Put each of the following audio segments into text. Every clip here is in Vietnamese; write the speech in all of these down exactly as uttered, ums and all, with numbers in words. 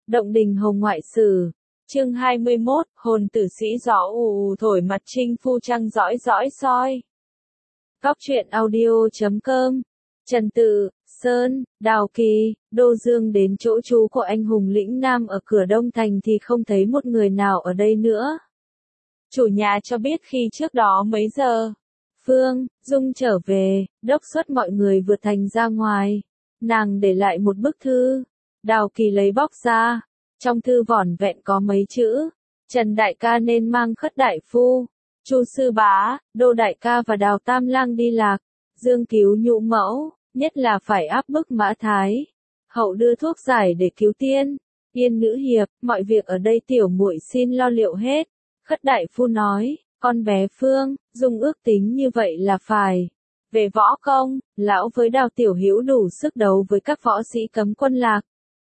Động Đình Hồng Ngoại Sử. Chương hai mươi mốt, hồn tử sĩ gió ù ù thổi mặt trinh phu trăng dõi dõi soi. Góc truyện audio chấm com. Trần Tự, Sơn, Đào Kỳ, Đô Dương đến chỗ trú của anh hùng lĩnh nam ở cửa Đông Thành thì không thấy một người nào ở đây nữa. Chủ nhà cho biết khi trước đó mấy giờ, Phương, Dung trở về, đốc xuất mọi người vượt thành ra ngoài. Nàng để lại một bức thư. Đào Kỳ lấy bóc ra. Trong thư vỏn vẹn có mấy chữ. Trần đại ca nên mang Khất đại phu, Chu sư bá, Đô đại ca và Đào tam lang đi lạc. Dương cứu nhũ mẫu, nhất là phải áp bức Mã Thái. Hậu đưa thuốc giải để cứu tiên. Yên nữ hiệp, mọi việc ở đây tiểu muội xin lo liệu hết. Khất đại phu nói, con bé Phương, Dung ước tính như vậy là phải. Về võ công, lão với Đào tiểu hữu đủ sức đấu với các võ sĩ cấm quân lạc.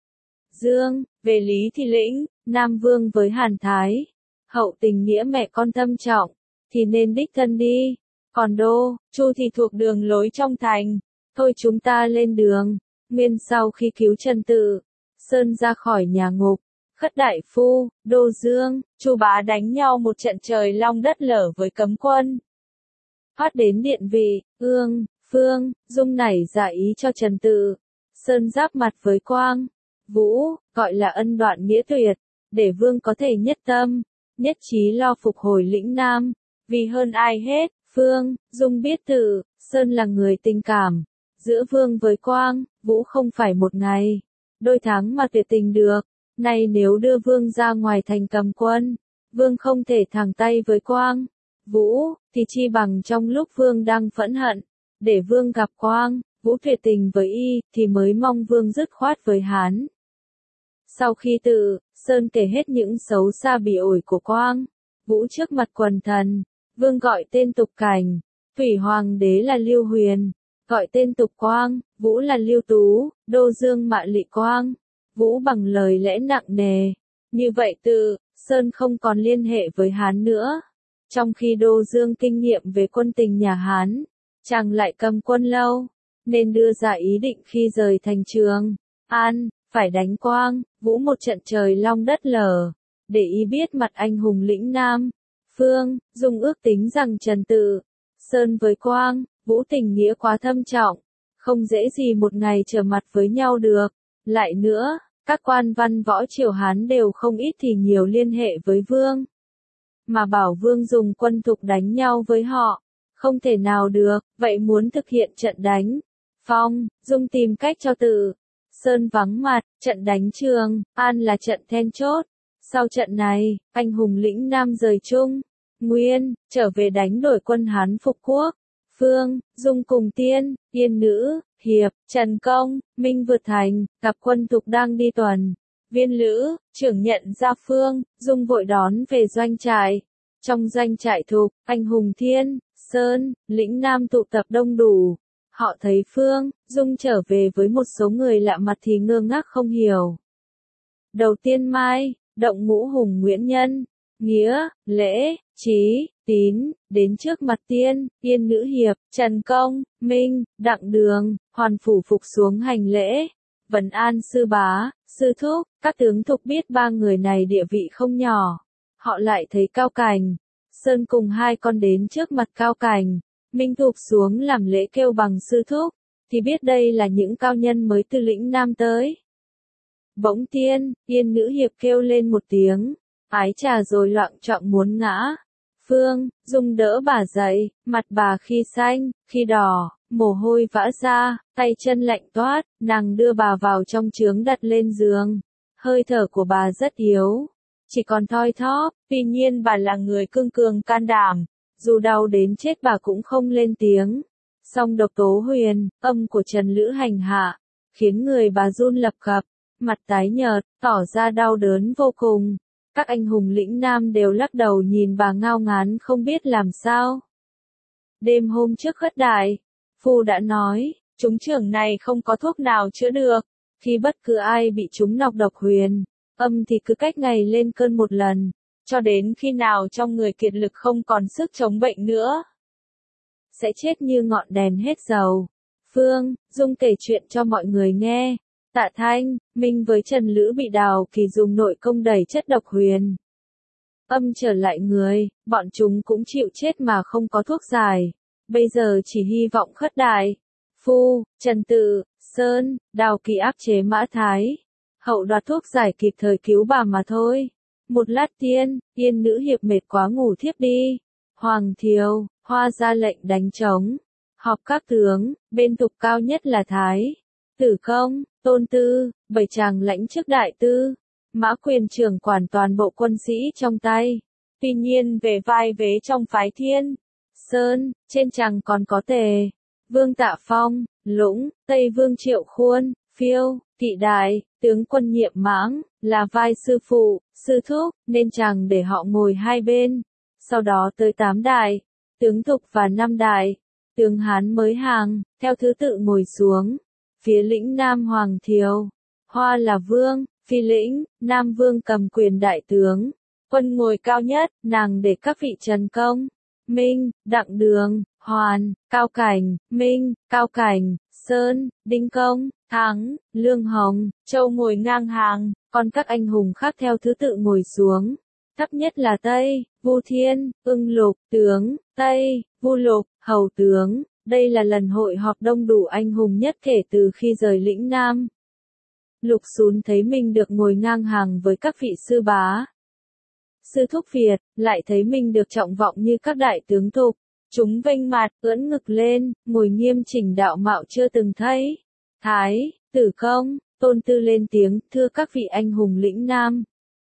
Dương, về lý thì lĩnh, Nam Vương với Hàn Thái. Hậu tình nghĩa mẹ con tâm trọng, thì nên đích thân đi. Còn Đô, Chu thì thuộc đường lối trong thành. Thôi chúng ta lên đường. Nguyên sau khi cứu Trần Tự, Sơn ra khỏi nhà ngục, Khất đại phu, Đô Dương, Chu bá đánh nhau một trận trời long đất lở với cấm quân. Phát đến điện vị, Ương, Phương, Dung nảy dạ ý cho Trần Tự. Sơn giáp mặt với Quang, Vũ, gọi là ân đoạn nghĩa tuyệt, để Vương có thể nhất tâm, nhất trí lo phục hồi lĩnh Nam. Vì hơn ai hết, Phương, Dung biết Tự, Sơn là người tình cảm. Giữa Vương với Quang, Vũ không phải một ngày, đôi tháng mà tuyệt tình được. Nay nếu đưa Vương ra ngoài thành cầm quân, Vương không thể thẳng tay với Quang, Vũ, thì chi bằng trong lúc Vương đang phẫn hận, để Vương gặp Quang, Vũ tuyệt tình với y, thì mới mong Vương dứt khoát với Hán. Sau khi Tự, Sơn kể hết những xấu xa bỉ ổi của Quang, Vũ trước mặt quần thần, Vương gọi tên tục cảnh, Thủy Hoàng đế là Lưu Huyền, gọi tên tục Quang, Vũ là Lưu Tú, Đô Dương mạ lị Quang, Vũ bằng lời lẽ nặng nề. Như vậy Tự, Sơn không còn liên hệ với Hán nữa. Trong khi Đô Dương kinh nghiệm về quân tình nhà Hán, chàng lại cầm quân lâu, nên đưa ra ý định khi rời thành Trường An, phải đánh Quang, Vũ một trận trời long đất lở, để y biết mặt anh hùng lĩnh Nam. Phương, Dung ước tính rằng Trần Tự, Sơn với Quang, Vũ tình nghĩa quá thâm trọng, không dễ gì một ngày trở mặt với nhau được. Lại nữa, các quan văn võ triều Hán đều không ít thì nhiều liên hệ với Vương. Mà bảo Vương dùng quân thục đánh nhau với họ, không thể nào được, vậy muốn thực hiện trận đánh. Phong, Dung tìm cách cho Tự, Sơn vắng mặt, trận đánh Trường An là trận then chốt. Sau trận này, anh hùng lĩnh Nam rời Trung Nguyên, trở về đánh đổi quân Hán phục quốc. Phương, Dung cùng Tiên, Yên nữ, Hiệp, Trần Công, Minh vượt thành, gặp quân thục đang đi tuần. Viên Lữ, trưởng nhận ra Phương, Dung vội đón về doanh trại. Trong doanh trại thục, anh hùng Thiên, Sơn, lĩnh Nam tụ tập đông đủ. Họ thấy Phương, Dung trở về với một số người lạ mặt thì ngơ ngác không hiểu. Đầu tiên Mai, động ngũ hùng Nguyễn Nhân, Nghĩa, Lễ, Trí, Tín, đến trước mặt Tiên, Yên nữ Hiệp, Trần Công, Minh, Đặng Đường, hoàn phủ phục xuống hành lễ. Vấn an sư bá, sư thúc, các tướng thục biết ba người này địa vị không nhỏ. Họ lại thấy Cao Cảnh, Sơn cùng hai con đến trước mặt Cao Cảnh. Minh thục xuống làm lễ kêu bằng sư thúc, thì biết đây là những cao nhân mới từ lĩnh Nam tới. Bỗng Tiên, Yên nữ Hiệp kêu lên một tiếng, ái trà rồi loạng choạng muốn ngã. Phương, Dung đỡ bà dậy, mặt bà khi xanh, khi đỏ, mồ hôi vã ra, tay chân lạnh toát, nàng đưa bà vào trong trướng đặt lên giường. Hơi thở của bà rất yếu, chỉ còn thoi thóp, tuy nhiên bà là người cương cường can đảm, dù đau đến chết bà cũng không lên tiếng. Song độc tố huyền, âm của Trần Lữ hành hạ, khiến người bà run lập cập, mặt tái nhợt, tỏ ra đau đớn vô cùng. Các anh hùng lĩnh Nam đều lắc đầu nhìn bà ngao ngán không biết làm sao. Đêm hôm trước khất đại, Phu đã nói, chúng trưởng này không có thuốc nào chữa được. Khi bất cứ ai bị trúng nọc độc huyền, âm thì cứ cách ngày lên cơn một lần, cho đến khi nào trong người kiệt lực không còn sức chống bệnh nữa, sẽ chết như ngọn đèn hết dầu. Phương, Dung kể chuyện cho mọi người nghe. Tạ Thanh, Minh với Trần Lữ bị Đào Kỳ dùng nội công đẩy chất độc huyền âm trở lại người, bọn chúng cũng chịu chết mà không có thuốc giải. Bây giờ chỉ hy vọng khất đại. Phu, Trần Tự, Sơn, Đào Kỳ áp chế Mã Thái. Hậu đoạt thuốc giải kịp thời cứu bà mà thôi. Một lát tiên, Yên nữ hiệp mệt quá ngủ thiếp đi. Hoàng Thiều, Hoa ra lệnh đánh trống. Họp các tướng, bên tục cao nhất là Thái. Tử Công, Tôn Tư, bảy chàng lãnh chức đại tư. Mã Quyền trưởng quản toàn bộ quân sĩ trong tay. Tuy nhiên về vai vế trong phái Thiên Sơn, trên chàng còn có Tề, Vương Tạ Phong, Lũng, Tây Vương Triệu Khuôn, Phiêu, Kỵ Đại, tướng quân Nhiệm Mãng, là vai sư phụ, sư thúc, nên chàng để họ ngồi hai bên. Sau đó tới tám đại, tướng Thục và năm đại, tướng Hán mới hàng, theo thứ tự ngồi xuống. Phía lĩnh Nam Hoàng Thiều, Hoa là vương, phi lĩnh, Nam Vương cầm quyền đại tướng. Quân ngồi cao nhất, nàng để các vị Trần Công, Minh, Đặng Đường, Hoàn, Cao Cảnh, Minh, Cao Cảnh, Sơn, Đinh Công, Thắng, Lương Hồng, Châu ngồi ngang hàng, còn các anh hùng khác theo thứ tự ngồi xuống. Thấp nhất là Tây, Vu Thiên, Ưng Lục, tướng, Tây, Vu Lục, Hầu tướng. Đây là lần hội họp đông đủ anh hùng nhất kể từ khi rời lĩnh Nam. Lục Xún thấy mình được ngồi ngang hàng với các vị sư bá, sư thúc Việt, lại thấy mình được trọng vọng như các đại tướng Thục. Chúng vênh mặt, ưỡn ngực lên, ngồi nghiêm chỉnh đạo mạo chưa từng thấy. Thái, Tử Công, Tôn Tư lên tiếng, thưa các vị anh hùng lĩnh Nam.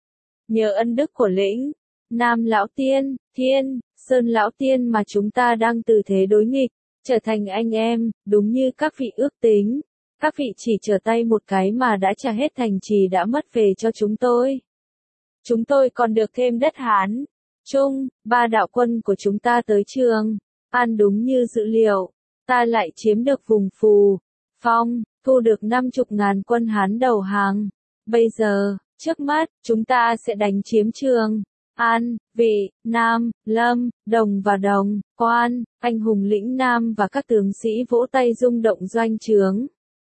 Nhờ ân đức của lĩnh Nam Lão Tiên, Thiên Sơn Lão Tiên mà chúng ta đang từ thế đối nghịch, trở thành anh em, đúng như các vị ước tính. Các vị chỉ trở tay một cái mà đã trả hết thành trì đã mất về cho chúng tôi. Chúng tôi còn được thêm đất Hán, Trung, ba đạo quân của chúng ta tới Trường An đúng như dự liệu. Ta lại chiếm được vùng Phù, Phong, thu được năm chục ngàn quân Hán đầu hàng. Bây giờ, trước mắt, chúng ta sẽ đánh chiếm Trường An, Vị, Nam, Lâm, Đồng và Đồng, Quan. Anh hùng lĩnh Nam và các tướng sĩ vỗ tay rung động doanh trướng.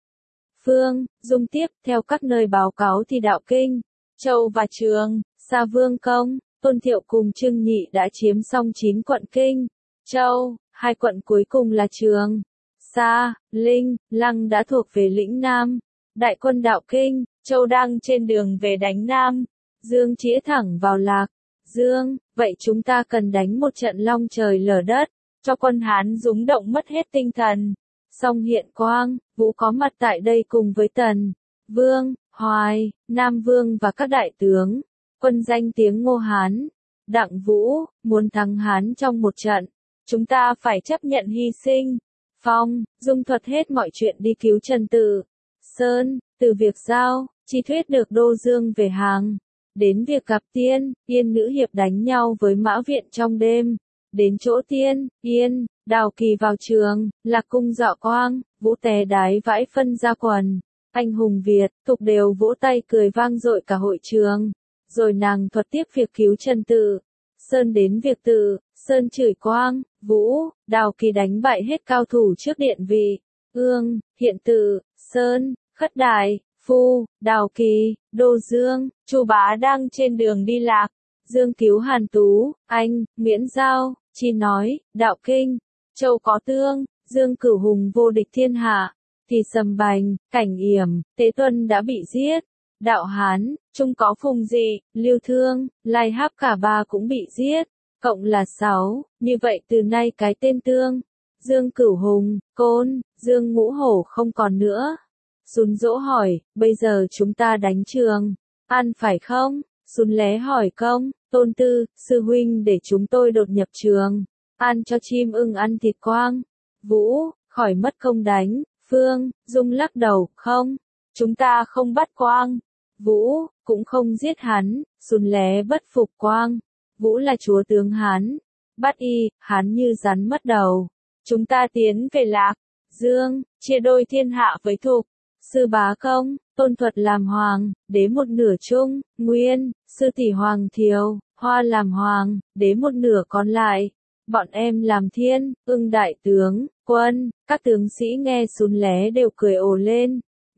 Phương, dung tiếp, theo các nơi báo cáo thì đạo Kinh, Châu và Trường, Sa Vương Công, Tôn Thiệu cùng Trương Nhị đã chiếm xong chín quận Kinh, Châu, hai quận cuối cùng là Trường, Sa, Linh, Lăng đã thuộc về lĩnh Nam. Đại quân đạo Kinh, Châu đang trên đường về đánh Nam, Dương chĩa thẳng vào Lạc Dương, vậy chúng ta cần đánh một trận long trời lở đất, cho quân Hán rúng động mất hết tinh thần. Song Hiện Quang, Vũ có mặt tại đây cùng với Tần Vương, Hoài, Nam Vương và các đại tướng, quân danh tiếng Ngô Hán, Đặng Vũ, muốn thắng Hán trong một trận, chúng ta phải chấp nhận hy sinh. Phong, dung thuật hết mọi chuyện đi cứu Trần Tự, Sơn, từ việc giao, chi thuyết được Đô Dương về hàng, đến việc gặp Tiên, Yên nữ hiệp đánh nhau với Mã Viện trong đêm, đến chỗ Tiên, Yên, Đào Kỳ vào trường, Lạc Cung dạo quang, Vũ té đái vãi phân ra quần. Anh hùng Việt, Thục đều vỗ tay cười vang dội cả hội trường. Rồi nàng thuật tiếp việc cứu Trần Tự, Sơn đến việc Tự, Sơn chửi Quang, Vũ, Đào Kỳ đánh bại hết cao thủ trước điện vị, Ương, Hiện Tự, Sơn, Khất Đại, Phu, Đào Kỳ, Đô Dương, Chu Bá đang trên đường đi lạc. Dương cứu Hàn Tú, Anh, Miễn Giao, Chi nói, đạo Kinh, Châu có tương, Dương cửu hùng vô địch thiên hạ. Thì Sầm Bành, Cảnh Yểm, Tế Tuân đã bị giết. Đạo Hán, Trung có Phùng Dị, Lưu Thương, Lai Háp cả ba cũng bị giết. Cộng là sáu, như vậy từ nay cái tên Tương, Dương Cửu Hùng, Côn, Dương Ngũ Hổ không còn nữa. Sun Dỗ hỏi, bây giờ chúng ta đánh Trường An phải không? Sun Lé hỏi công, Tôn Tư, sư huynh để chúng tôi đột nhập Trường An cho chim ưng ăn thịt Quang. Vũ, khỏi mất công đánh. Phương, Dung lắc đầu, không, chúng ta không bắt Quang. Vũ, cũng không giết hắn. Sun Lé bất phục Quang. Vũ là chúa tướng Hán. Bắt y, hắn như rắn mất đầu. Chúng ta tiến về Lạc Dương, chia đôi thiên hạ với Thục. Sư Bá Công, Tôn Thuật làm hoàng, đế một nửa Trung, Nguyên, sư tỷ Hoàng Thiều, Hoa làm hoàng, đế một nửa còn lại. Bọn em làm Thiên, Ưng đại tướng, quân, các tướng sĩ nghe Sun Lé đều cười ồ lên.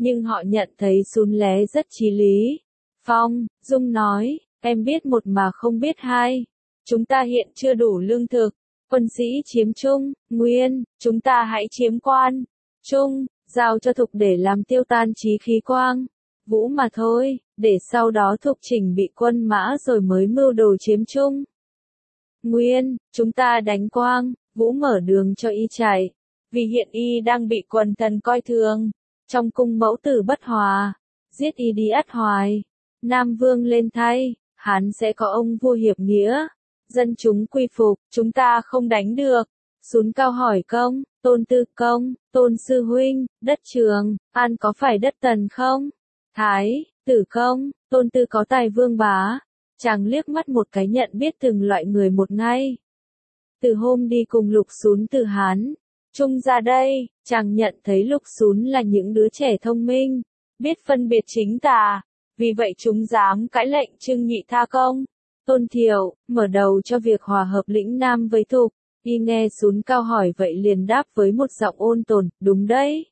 nhưng họ nhận thấy Sún Lé rất chí lý. Phong, Dung nói, em biết một mà không biết hai. Chúng ta hiện chưa đủ lương thực, quân sĩ chiếm Trung, Nguyên, chúng ta hãy chiếm Quan, Trung, giao cho Thục để làm tiêu tan chí khí Quang, Vũ mà thôi, để sau đó Thục chỉnh bị quân mã rồi mới mưu đồ chiếm Trung. Nguyên, chúng ta đánh Quang, Vũ mở đường cho y chạy, vì hiện y đang bị quần thần coi thường, trong cung mẫu tử bất hòa, giết y đi ắt hoài. Nam Vương lên thay, Hán sẽ có ông vua hiệp nghĩa, dân chúng quy phục, chúng ta không đánh được. Sún Cao hỏi công, Tôn Tư công, Tôn sư huynh, đất Trường, An có phải đất Tần không? Thái, Tử công, Tôn Tư có tài vương bá. Chàng liếc mắt một cái nhận biết từng loại người một ngay. Từ hôm đi cùng Lục Sún từ Hán, Trung ra đây, chàng nhận thấy Lục Sún là những đứa trẻ thông minh, biết phân biệt chính tà, vì vậy chúng dám cãi lệnh Trương Nhị tha công. Tôn Thiệu, mở đầu cho việc hòa hợp lĩnh Nam với Thục, y nghe Sún Cao hỏi vậy liền đáp với một giọng ôn tồn, đúng đấy.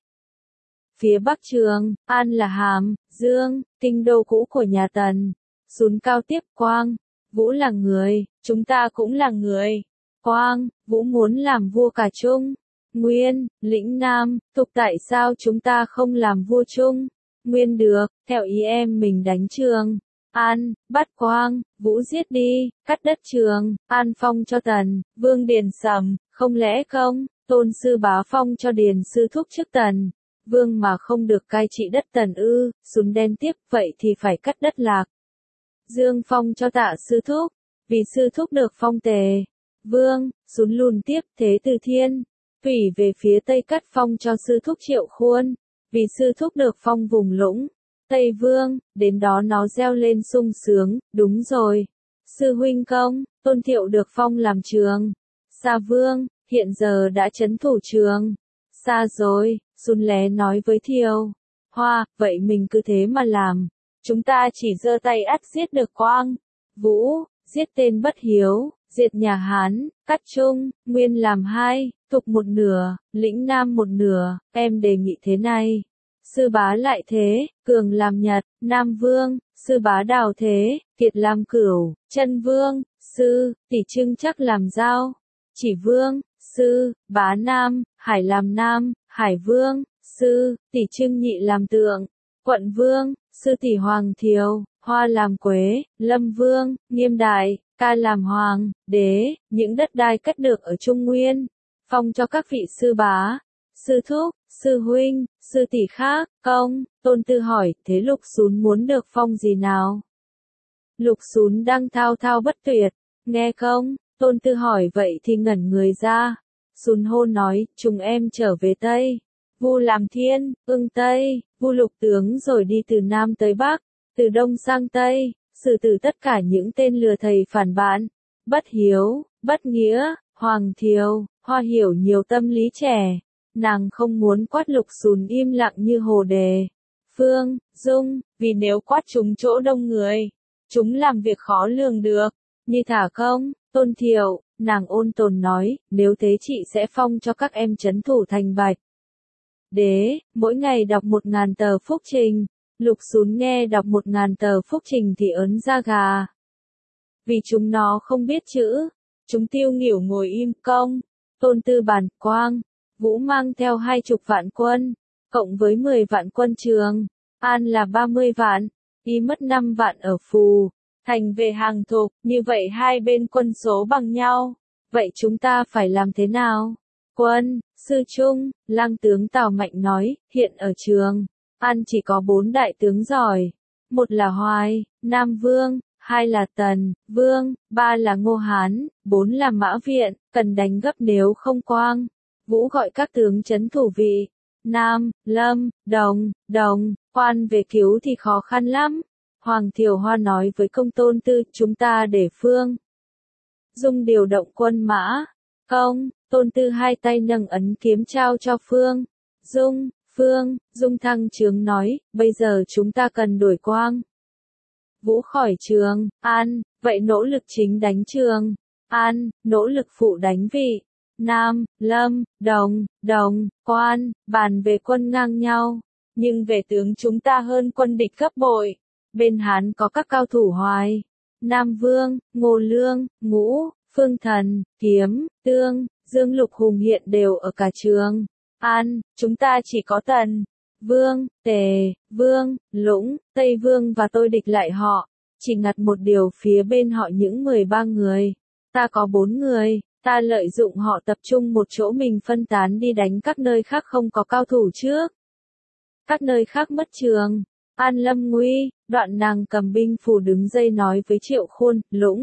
Phía Bắc Trường, An là Hàm, Dương, kinh đô cũ của nhà Tần. Sún Cao tiếp Quang, Vũ là người, chúng ta cũng là người. Quang, Vũ muốn làm vua cả Trung, Nguyên, lĩnh Nam, Thục tại sao chúng ta không làm vua Trung, Nguyên được, theo ý em mình đánh Trường, An, bắt Quang, Vũ giết đi, cắt đất Trường, An phong cho Tần, Vương Điền Sầm, không lẽ không, Tôn sư bá phong cho Điền sư thúc trước Tần, Vương mà không được cai trị đất Tần ư, Sún đen tiếp, vậy thì phải cắt đất Lạc. Dương phong cho Tạ sư thúc, vì sư thúc được phong Tề, Vương, Sún lùn tiếp, Thế Từ Thiên, Thủy về phía Tây cắt phong cho sư thúc Triệu Khuôn, vì sư thúc được phong vùng lũng, Tây Vương, đến đó nó reo lên sung sướng, đúng rồi. Sư huynh công, Tôn Thiệu được phong làm Trường, Sa Vương, hiện giờ đã trấn thủ Trường, Sa rồi, Sún Lé nói với Thiều, Hoa, vậy mình cứ thế mà làm, chúng ta chỉ giơ tay ắt giết được Quang, Vũ, giết tên bất hiếu, diệt nhà Hán, cắt Trung, Nguyên làm hai, Thục một nửa, lĩnh Nam một nửa, em đề nghị thế này. Sư bá lại thế, Cường làm Nhật, Nam Vương, sư bá Đào thế, Kiệt làm Cửu, Chân Vương, sư, Tỷ Trưng chắc làm Giao, Chỉ Vương, sư, bá Nam, Hải làm Nam, Hải Vương, sư, Tỷ Trưng Nhị làm Tượng, Quận Vương, sư Tỷ Hoàng Thiều, Hoa làm Quế, Lâm Vương, Nghiêm Đại, Ca làm Hoàng, Đế, những đất đai cất được ở Trung Nguyên, phong cho các vị sư bá, sư thúc, sư huynh, sư tỷ khác, công. Tôn Tư hỏi, thế Lục Sún muốn được phong gì nào? Lục Sún đang thao thao bất tuyệt, nghe không? Tôn Tư hỏi vậy thì ngẩn người ra. Sún hô nói, chúng em trở về Tây. Vu làm Thiên, ưng Tây, Vu lục tướng rồi đi từ Nam tới Bắc, từ Đông sang Tây, xử tử tất cả những tên lừa thầy phản bạn, bất hiếu, bất nghĩa. Hoàng Thiều, Hoa hiểu nhiều tâm lý trẻ, nàng không muốn quát Lục Sún im lặng như hồ đề. Phương, Dung, vì nếu quát chúng chỗ đông người, chúng làm việc khó lường được, như thả công. Tôn Thiệu, nàng ôn tồn nói, nếu thế chị sẽ phong cho các em trấn thủ thành Bạch Đế, mỗi ngày đọc một ngàn tờ phúc trình. Lục Sún nghe đọc một ngàn tờ phúc trình thì ớn da gà. Vì chúng nó không biết chữ, chúng tiêu nghỉu ngồi im công. Tôn Tư bàn, Quang, Vũ mang theo hai chục vạn quân, cộng với mười vạn quân Trường, An là ba mươi vạn, y mất năm vạn ở Phù, thành về hàng Thục, như vậy hai bên quân số bằng nhau, vậy chúng ta phải làm thế nào? Quân, sư Trung, lang tướng Tào Mạnh nói, hiện ở Trường, An chỉ có bốn đại tướng giỏi, một là Hoài, Nam Vương, hai là Tần, Vương, ba là Ngô Hán, bốn là Mã Viện, cần đánh gấp nếu không Quang. Vũ gọi các tướng trấn thủ vị, Nam, Lâm, Đồng, Đồng, Quan về cứu thì khó khăn lắm. Hoàng Thiều Hoa nói với công Tôn Tư, chúng ta để Phương Dung điều động quân mã, công. Tôn Tư hai tay nâng ấn kiếm trao cho Phương Dung, Phương Dung thăng trướng nói, bây giờ chúng ta cần đổi Quang. Vũ khỏi Trường, An, vậy nỗ lực chính đánh Trường, An, nỗ lực phụ đánh vị, Nam, Lâm, Đồng, Đồng, Quan, bàn về quân ngang nhau. nhưng về tướng chúng ta hơn quân địch gấp bội. Bên Hán có các cao thủ Hoài, Nam Vương, Ngô Lương, Ngũ, Phương Thần, Kiếm, Tương, Dương Lục Hùng hiện đều ở cả Trường An, chúng ta chỉ có Tần Vương, Tề Vương, Lũng, Tây Vương và tôi địch lại họ, chỉ ngặt một điều phía bên họ những mười ba người. Ta có bốn người, ta lợi dụng họ tập trung một chỗ mình phân tán đi đánh các nơi khác không có cao thủ trước. Các nơi khác mất Trường An lâm nguy, đoạn nàng cầm binh phù đứng dây nói với Triệu Khuôn, Lũng.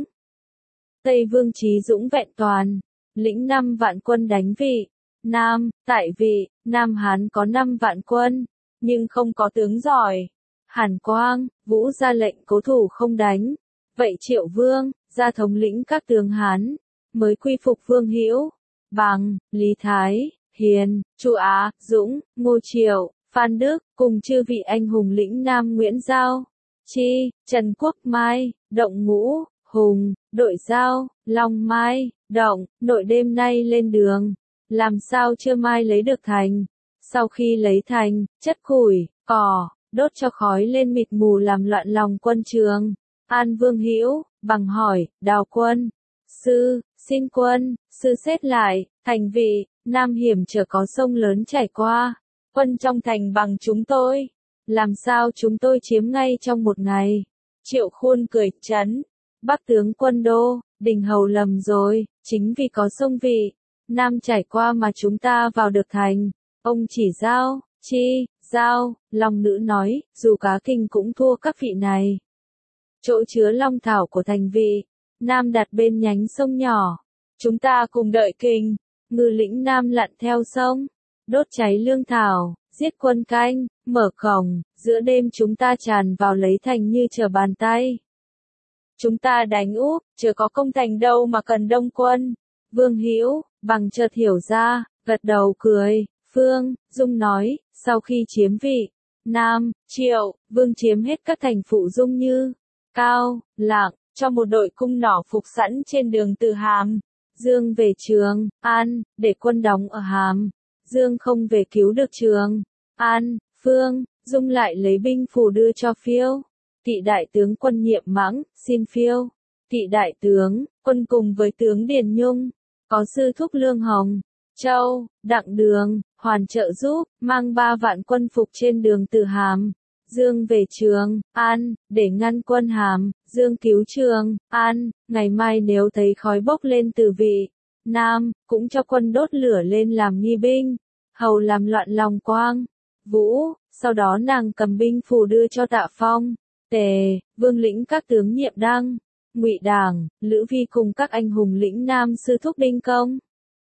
Tây Vương Chí Dũng vẹn toàn, lĩnh năm vạn quân đánh Vị, Nam, tại Vị, Nam Hán có năm vạn quân, nhưng không có tướng giỏi. Hàn Quang, Vũ ra lệnh cố thủ không đánh. Vậy Triệu Vương, ra thống lĩnh các tướng Hán, mới quy phục Vương Hữu, Bằng, Lý Thái, Hiền, Chu Á, Dũng, Ngô Triệu, Phan Đức, cùng chư vị anh hùng lĩnh Nam Nguyễn Giao, Chi, Trần Quốc Mai, Động Ngũ, Hùng, Đội Giao, Long Mai, Động, nội đêm nay lên đường. Làm sao chưa mai lấy được thành? Sau khi lấy thành, chất củi, cỏ, đốt cho khói lên mịt mù làm loạn lòng quân Trường An. Vương Hữu, Bằng hỏi, Đào quân, sư, xin quân, sư xét lại, thành Vị, Nam hiểm trở có sông lớn chảy qua, quân trong thành bằng chúng tôi, làm sao chúng tôi chiếm ngay trong một ngày? Triệu Khuôn cười trấn, Bắc tướng quân đô, Đình Hầu lầm rồi, chính vì có sông Vị, Nam chảy qua mà chúng ta vào được thành. Ông chỉ Giao, Chi, Giao, Long Nữ nói, dù cá kinh cũng thua các vị này. Chỗ chứa long thảo của thành Vị, Nam đặt bên nhánh sông nhỏ. Chúng ta cùng đợi Kình, Ngư lĩnh Nam lặn theo sông, đốt cháy lương thảo, giết quân canh, mở cổng, giữa đêm chúng ta tràn vào lấy thành như trở bàn tay. Chúng ta đánh úp, chưa có công thành đâu mà cần đông quân. Vương Hữu, Bằng chợt hiểu ra, gật đầu cười. Phương Dung nói, sau khi chiếm Vị, Nam, Triệu, Vương chiếm hết các thành phụ Dung như Cao, Lạng, cho một đội cung nỏ phục sẵn trên đường từ Hàm Dương về Trường An, để quân đóng ở Hàm Dương không về cứu được Trường An. Phương Dung lại lấy binh phù đưa cho Phiêu Tỵ đại tướng quân Nhiệm Mãng, xin Phiêu Tỵ đại tướng quân cùng với tướng Điền Nhung, có sư thúc Lương Hồng, Châu, Đặng Đường, hoàn trợ giúp, mang ba vạn quân phục trên đường từ Hàm Dương về Trường An, để ngăn quân Hàm Dương cứu Trường An. Ngày mai nếu thấy khói bốc lên từ Vị, Nam, cũng cho quân đốt lửa lên làm nghi binh, hầu làm loạn lòng Quang, Vũ. Sau đó nàng cầm binh phù đưa cho Tạ Phong, Tề, Vương lĩnh các tướng Nhiệm Đăng, Ngụy Đảng, Lữ Vi cùng các anh hùng lĩnh Nam sư thúc Đinh Công,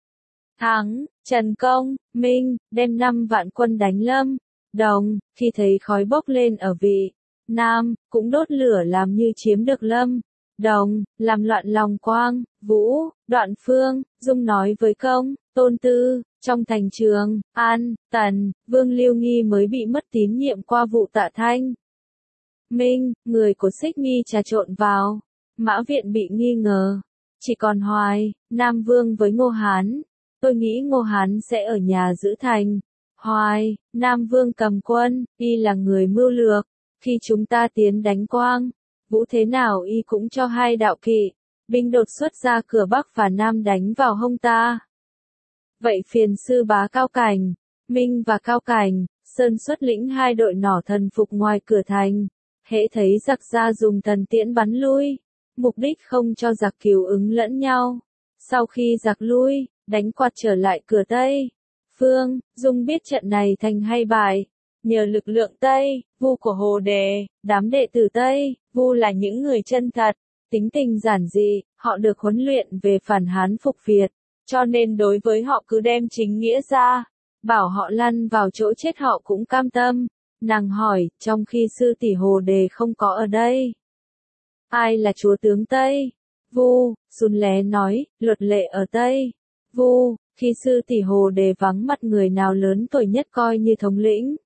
Thắng, Trần Công, Minh, đem năm vạn quân đánh Lâm Đồng. Khi thấy khói bốc lên ở Vị, Nam, cũng đốt lửa làm như chiếm được Lâm Đồng, làm loạn lòng Quang, Vũ. Đoạn Phương Dung nói với Công, Tôn Tư, trong thành Trường An, Tần, Vương Liêu Nghi mới bị mất tín nhiệm qua vụ Tạ Thanh Minh, người của Xích Nghi trà trộn vào, Mã Viện bị nghi ngờ, chỉ còn Hoài, Nam Vương với Ngô Hán. Tôi nghĩ Ngô Hán sẽ ở nhà giữ thành. Hoài, Nam Vương cầm quân, y là người mưu lược. Khi chúng ta tiến đánh Quang, Vũ thế nào y cũng cho hai đạo kỵ, binh đột xuất ra cửa Bắc và Nam đánh vào hông ta. Vậy phiền sư bá Cao Cảnh, Minh và Cao Cảnh, Sơn xuất lĩnh hai đội nỏ thần phục ngoài cửa thành. Hễ thấy giặc ra dùng thần tiễn bắn lui, mục đích không cho giặc cứu ứng lẫn nhau. Sau khi giặc lui, đánh quạt trở lại cửa Tây. Phương Dung biết trận này thành hay bại, nhờ lực lượng Tây, Vu của Hồ Đề, đám đệ tử Tây, Vu là những người chân thật, tính tình giản dị, họ được huấn luyện về phản Hán phục Việt, cho nên đối với họ cứ đem chính nghĩa ra, bảo họ lăn vào chỗ chết họ cũng cam tâm. Nàng hỏi, trong khi sư tỷ Hồ Đề không có ở đây, ai là chúa tướng Tây? Vu, Xuân Lé nói, luật lệ ở Tây. Vu, khi sư tỷ Hồ Đề vắng mặt người nào lớn tuổi nhất coi như thống lĩnh.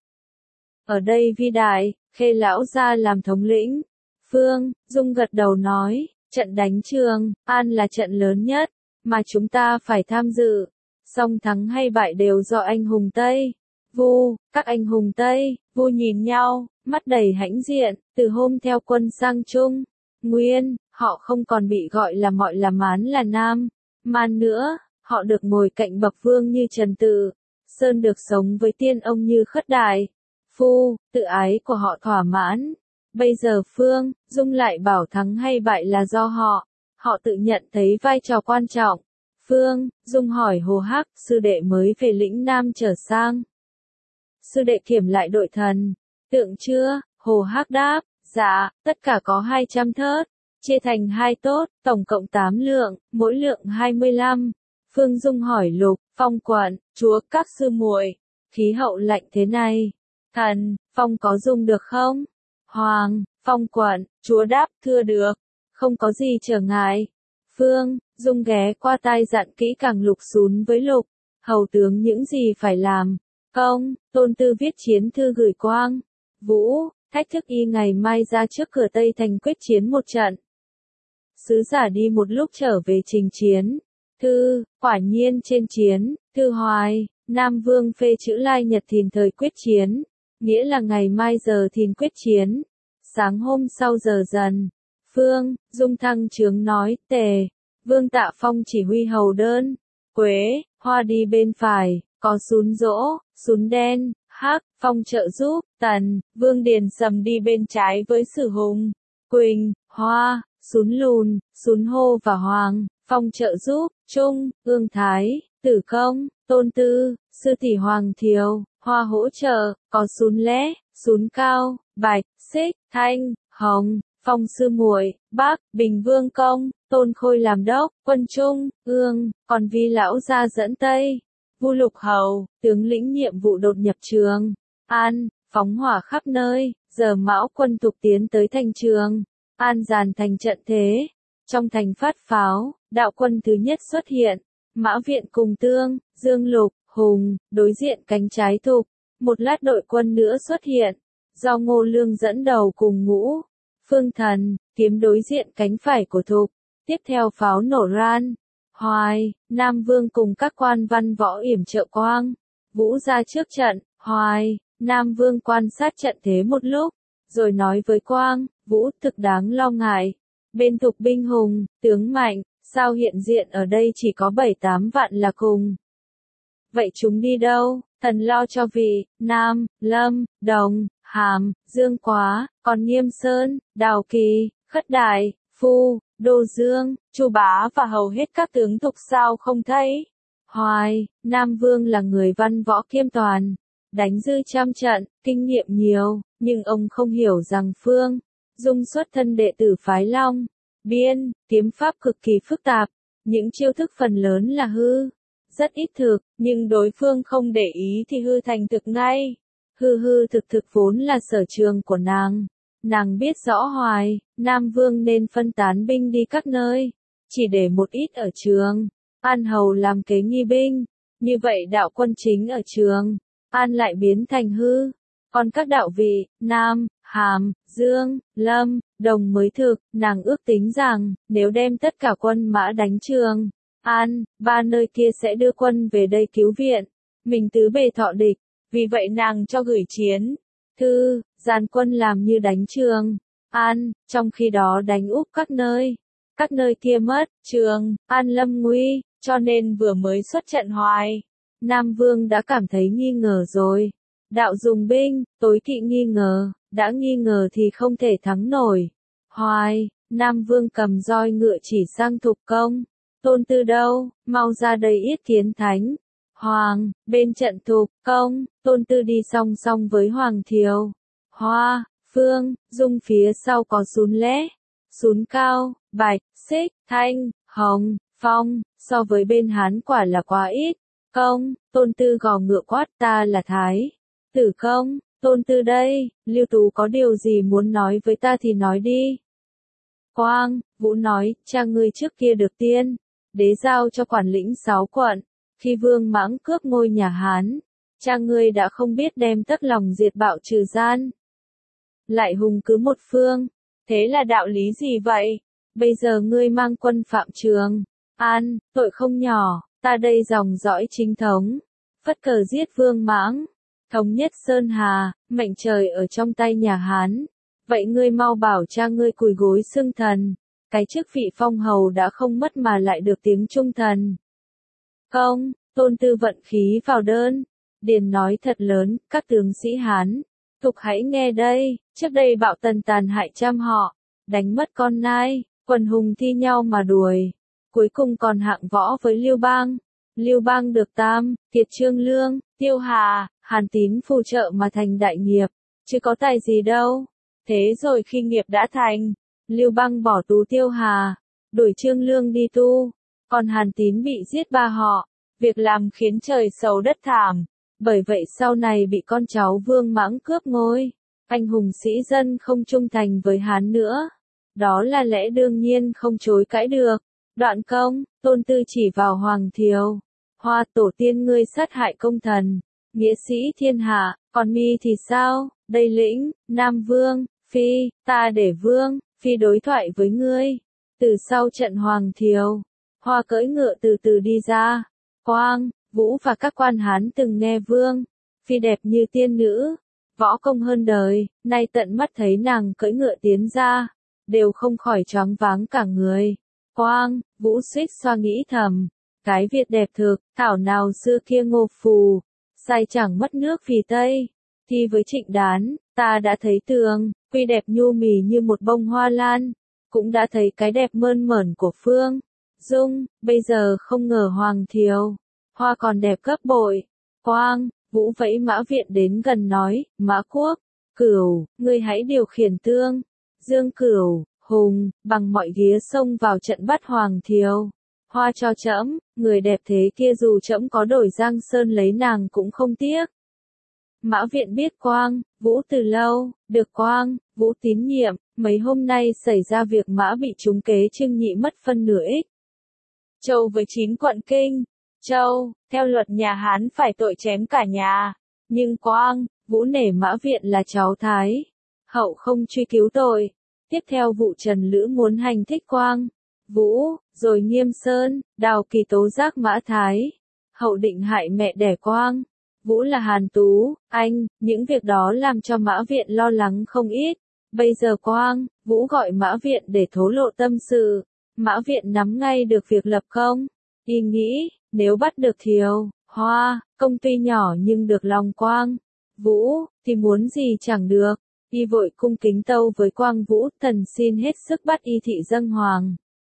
Ở đây Vi Đại, Khê lão gia làm thống lĩnh. Phương Dung gật đầu nói, trận đánh Trường An là trận lớn nhất, mà chúng ta phải tham dự. Song thắng hay bại đều do anh hùng Tây. Vu, các anh hùng Tây, Vu nhìn nhau, mắt đầy hãnh diện, từ hôm theo quân sang Trung, Nguyên, họ không còn bị gọi là mọi là Mán là Nam, Man nữa, họ được ngồi cạnh bậc vương như Trần Tự, Sơn được sống với tiên ông như Khất Đại. Phu, tự ái của họ thỏa mãn. Bây giờ Phương, Dung lại bảo thắng hay bại là do họ, họ tự nhận thấy vai trò quan trọng. Phương, Dung hỏi Hồ Hắc, sư đệ mới về lĩnh Nam trở sang. Sư đệ kiểm lại đội thần, tượng chưa? Hồ Hắc đáp, dạ, tất cả có hai trăm thớt, chia thành hai tốt, tổng cộng tám lượng, mỗi lượng hai mươi lăm. Phương Dung hỏi Lục, Phong quận, chúa các sư muội, khí hậu lạnh thế này, thần, Phong có dùng được không? Hoàng, Phong quận, chúa đáp, thưa được, không có gì trở ngại. Phương, Dung ghé qua tai dặn kỹ càng Lục xún với Lục, hầu tướng những gì phải làm. Công, Tôn Tư viết chiến thư gửi Quang, Vũ, thách thức y ngày mai ra trước cửa Tây Thành quyết chiến một trận. Sứ giả đi một lúc trở về trình chiến. Thư, quả nhiên trên chiến, Thư Hoài, Nam Vương phê chữ lai nhật thìn thời quyết chiến, nghĩa là ngày mai giờ thìn quyết chiến. Sáng hôm sau giờ dần, Phương, Dung thăng trướng nói, Tề, Vương Tạ Phong chỉ huy hầu đơn, Quế, Hoa đi bên phải, có Sún Dỗ, Sún Đen, Hắc, Phong trợ giúp, Tần, Vương Điền Sầm đi bên trái với Sử Hùng, Quỳnh, Hoa, Sún Lùn, Sún Hô và Hoàng, Phong trợ giúp, Trung, Ương Thái, Tử Công, Tôn Tư, Sư Tỷ Hoàng Thiều, Hoa hỗ trợ, có Sún Lẽ, Sún Cao, Bạch, Xích, Thanh, Hồng, Phong sư muội, Bắc, Bình Vương Công, Tôn Khôi làm đốc, quân Trung, Ương, còn Vi lão ra dẫn Tây. Vu Lục hầu, tướng lĩnh nhiệm vụ đột nhập Trường An, phóng hỏa khắp nơi, giờ Mão quân tục tiến tới thành Trường An dàn thành trận thế. Trong thành phát pháo, đạo quân thứ nhất xuất hiện, Mã Viện cùng Tương, Dương Lục, Hùng, đối diện cánh trái Thục. Một lát đội quân nữa xuất hiện, do Ngô Lương dẫn đầu cùng Ngũ, Phương Thần, Kiếm đối diện cánh phải của Thục. Tiếp theo pháo nổ ran. Hoài, Nam Vương cùng các quan văn võ yểm trợ Quang, Vũ ra trước trận. Hoài, Nam Vương quan sát trận thế một lúc, rồi nói với Quang, Vũ thực đáng lo ngại. Bên Thục binh hùng, tướng mạnh, sao hiện diện ở đây chỉ có bảy tám vạn là cùng. Vậy chúng đi đâu? Thần lo cho vị, Nam, Lâm, Đồng, Hàm, Dương Quá, còn Nghiêm Sơn, Đào Kỳ, Khất Đại, Phu, Đô Dương, Chu Bá và hầu hết các tướng Thục sao không thấy. Hoài, Nam Vương là người văn võ kiêm toàn, đánh dư trăm trận, kinh nghiệm nhiều, nhưng ông không hiểu rằng Phương Dung xuất thân đệ tử phái Long, Biên, kiếm pháp cực kỳ phức tạp, những chiêu thức phần lớn là hư, rất ít thực, nhưng đối phương không để ý thì hư thành thực ngay. Hư hư thực thực vốn là sở trường của nàng. Nàng biết rõ Hoài, Nam Vương nên phân tán binh đi các nơi, chỉ để một ít ở Trường An hầu làm kế nghi binh, như vậy đạo quân chính ở Trường An lại biến thành hư, còn các đạo vị, Nam, Hàm, Dương, Lâm, Đồng mới thực. Nàng ước tính rằng, nếu đem tất cả quân mã đánh Trường An, ba nơi kia sẽ đưa quân về đây cứu viện, mình tứ bề thọ địch, vì vậy nàng cho gửi chiến thư, dàn quân làm như đánh Trường An, trong khi đó đánh úp các nơi. Các nơi kia mất, Trường An lâm nguy, cho nên vừa mới xuất trận Hoài, Nam Vương đã cảm thấy nghi ngờ rồi. Đạo dùng binh, tối kỵ nghi ngờ, đã nghi ngờ thì không thể thắng nổi. Hoài, Nam Vương cầm roi ngựa chỉ sang Thục công. Tôn Tư đâu, mau ra đây yết kiến thánh. Hoàng, bên trận Thục công, Tôn Tư đi song song với Hoàng Thiều. Hoa, Phương, Dung phía sau có Sún Lẽ, Sún Cao, Bạch, Xích, Thanh, Hồng, Phong, so với bên Hán quả là quá ít. Công, Tôn Tư gò ngựa quát, ta là Thái Tử Công, Tôn Tư đây, Lưu Tú có điều gì muốn nói với ta thì nói đi. Quang, Vũ nói, cha ngươi trước kia được tiên đế giao cho quản lĩnh sáu quận, khi Vương Mãng cướp ngôi nhà Hán, cha ngươi đã không biết đem tất lòng diệt bạo trừ gian, lại hùng cứ một phương, thế là đạo lý gì vậy? Bây giờ ngươi mang quân phạm Trường An, tội không nhỏ, ta đây dòng dõi chính thống, phất cờ giết Vương Mãng, thống nhất Sơn Hà, mệnh trời ở trong tay nhà Hán. Vậy ngươi mau bảo cha ngươi cúi gối xưng thần, cái chức vị phong hầu đã không mất mà lại được tiếng trung thần. Công, Tôn Tư vận khí vào đơn, điền nói thật lớn, các tướng sĩ Hán, tục hãy nghe đây, trước đây bạo tần tàn hại trăm họ, đánh mất con nai, quần hùng thi nhau mà đuổi, cuối cùng còn hạng võ với Lưu Bang. Lưu Bang được Tam, Kiệt Trương Lương, Tiêu Hà, Hàn Tín phù trợ mà thành đại nghiệp, chứ có tài gì đâu. Thế rồi khi nghiệp đã thành, Lưu Bang bỏ tù Tiêu Hà, đuổi Trương Lương đi tu, còn Hàn Tín bị giết ba họ, việc làm khiến trời sầu đất thảm, bởi vậy sau này bị con cháu Vương Mãng cướp ngôi, anh hùng sĩ dân không trung thành với Hán nữa. Đó là lẽ đương nhiên không chối cãi được. Đoạn Công, Tôn Tư chỉ vào Hoàng Thiều, Hoa tổ tiên ngươi sát hại công thần, nghĩa sĩ thiên hạ, còn mi thì sao, đây lĩnh, Nam Vương, Phi, ta để Vương, Phi đối thoại với ngươi. Từ sau trận Hoàng Thiều, Hoa cưỡi ngựa từ từ đi ra, Quang, Vũ và các quan Hán từng nghe Vương, Phi đẹp như tiên nữ, võ công hơn đời, nay tận mắt thấy nàng cưỡi ngựa tiến ra, đều không khỏi choáng váng cả người. Quang, Vũ suýt xoa nghĩ thầm, cái Việt đẹp thực, thảo nào xưa kia Ngô Phù, sai chẳng mất nước vì Tây. Thi với Trịnh Đán, ta đã thấy Tường, Quy đẹp nhu mì như một bông hoa lan, cũng đã thấy cái đẹp mơn mởn của Phương Dung, bây giờ không ngờ Hoàng Thiều, Hoa còn đẹp gấp bội. Quang, Vũ vẫy Mã Viện đến gần nói, Mã Quốc, Cửu, ngươi hãy điều khiển Tương, Dương Cửu, Hùng, bằng mọi vía xông vào trận bắt Hoàng Thiều. Hoa cho trẫm, người đẹp thế kia dù trẫm có đổi Giang Sơn lấy nàng cũng không tiếc. Mã Viện biết Quang, Vũ từ lâu, được Quang, Vũ tín nhiệm, mấy hôm nay xảy ra việc Mã bị trúng kế Trương Nhị mất phân nửa ích châu với chín quận kinh. Châu, theo luật nhà Hán phải tội chém cả nhà, nhưng Quang, Vũ nể Mã Viện là cháu Thái Hậu không truy cứu tội. Tiếp theo vụ Trần Lữ muốn hành thích Quang, Vũ, rồi Nghiêm Sơn, Đào Kỳ tố giác Mã Thái Hậu định hại mẹ đẻ Quang, Vũ là Hàn Tú, anh, những việc đó làm cho Mã Viện lo lắng không ít. Bây giờ Quang, Vũ gọi Mã Viện để thố lộ tâm sự, Mã Viện nắm ngay được việc lập công. Y nghĩ, nếu bắt được Thiều, Hoa, công tuy nhỏ nhưng được lòng Quang, Vũ, thì muốn gì chẳng được. Y vội cung kính tâu với Quang Vũ, thần xin hết sức bắt y thị dâng Hoàng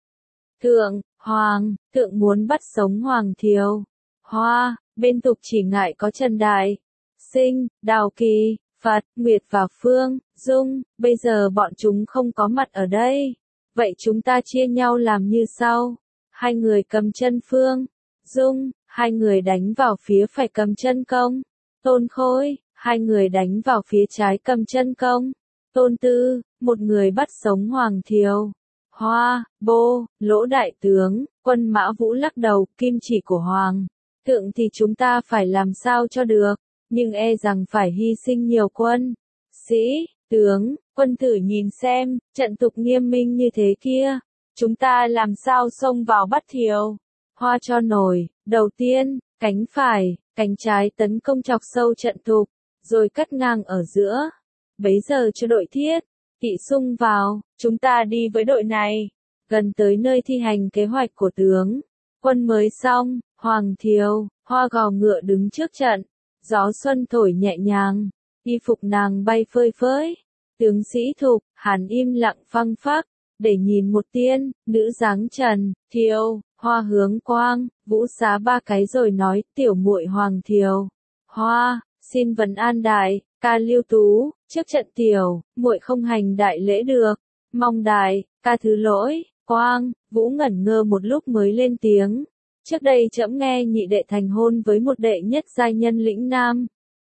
Thượng. Hoàng Thượng muốn bắt sống Hoàng Thiều, Hoa, bên tục chỉ ngại có Trần Đại Sinh, Đào Kỳ, Phật, Nguyệt và Phương Dung, bây giờ bọn chúng không có mặt ở đây. Vậy chúng ta chia nhau làm như sau. Hai người cầm chân Phương Dung, hai người đánh vào phía phải cầm chân Công Tôn Khôi, hai người đánh vào phía trái cầm chân Công Tôn Tư, một người bắt sống Hoàng Thiều. Hoa, Bô, Lỗ đại tướng, quân Mã Vũ lắc đầu, kim chỉ của Hoàng Thượng thì chúng ta phải làm sao cho được, nhưng e rằng phải hy sinh nhiều quân sĩ, tướng, quân tử nhìn xem, trận tục nghiêm minh như thế kia, chúng ta làm sao xông vào bắt Thiều. Hoa cho nổi, đầu tiên, cánh phải, cánh trái tấn công chọc sâu trận tục, rồi cắt ngang ở giữa. Bấy giờ cho đội Thiết Kỵ xung vào, chúng ta đi với đội này, gần tới nơi thi hành kế hoạch của tướng. Quân mới xong, Hoàng Thiều, Hoa gò ngựa đứng trước trận, gió xuân thổi nhẹ nhàng, y phục nàng bay phơi phới. Tướng sĩ Thục, Hàn im lặng phăng phắc, để nhìn một tiên, nữ dáng Trần, Thiều, Hoa hướng Quang, Vũ xá ba cái rồi nói, tiểu muội Hoàng Thiều. Hoa, xin vấn an đại ca Lưu Tú, trước trận tiểu, muội không hành đại lễ được, mong đại ca thứ lỗi. Quang, Vũ ngẩn ngơ một lúc mới lên tiếng, trước đây trẫm nghe nhị đệ thành hôn với một đệ nhất giai nhân lĩnh Nam.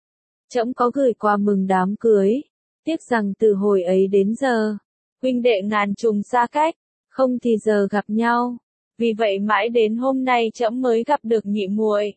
Trẫm có gửi quà mừng đám cưới, tiếc rằng từ hồi ấy đến giờ, huynh đệ ngàn trùng xa cách, không thì giờ gặp nhau, vì vậy mãi đến hôm nay trẫm mới gặp được nhị muội.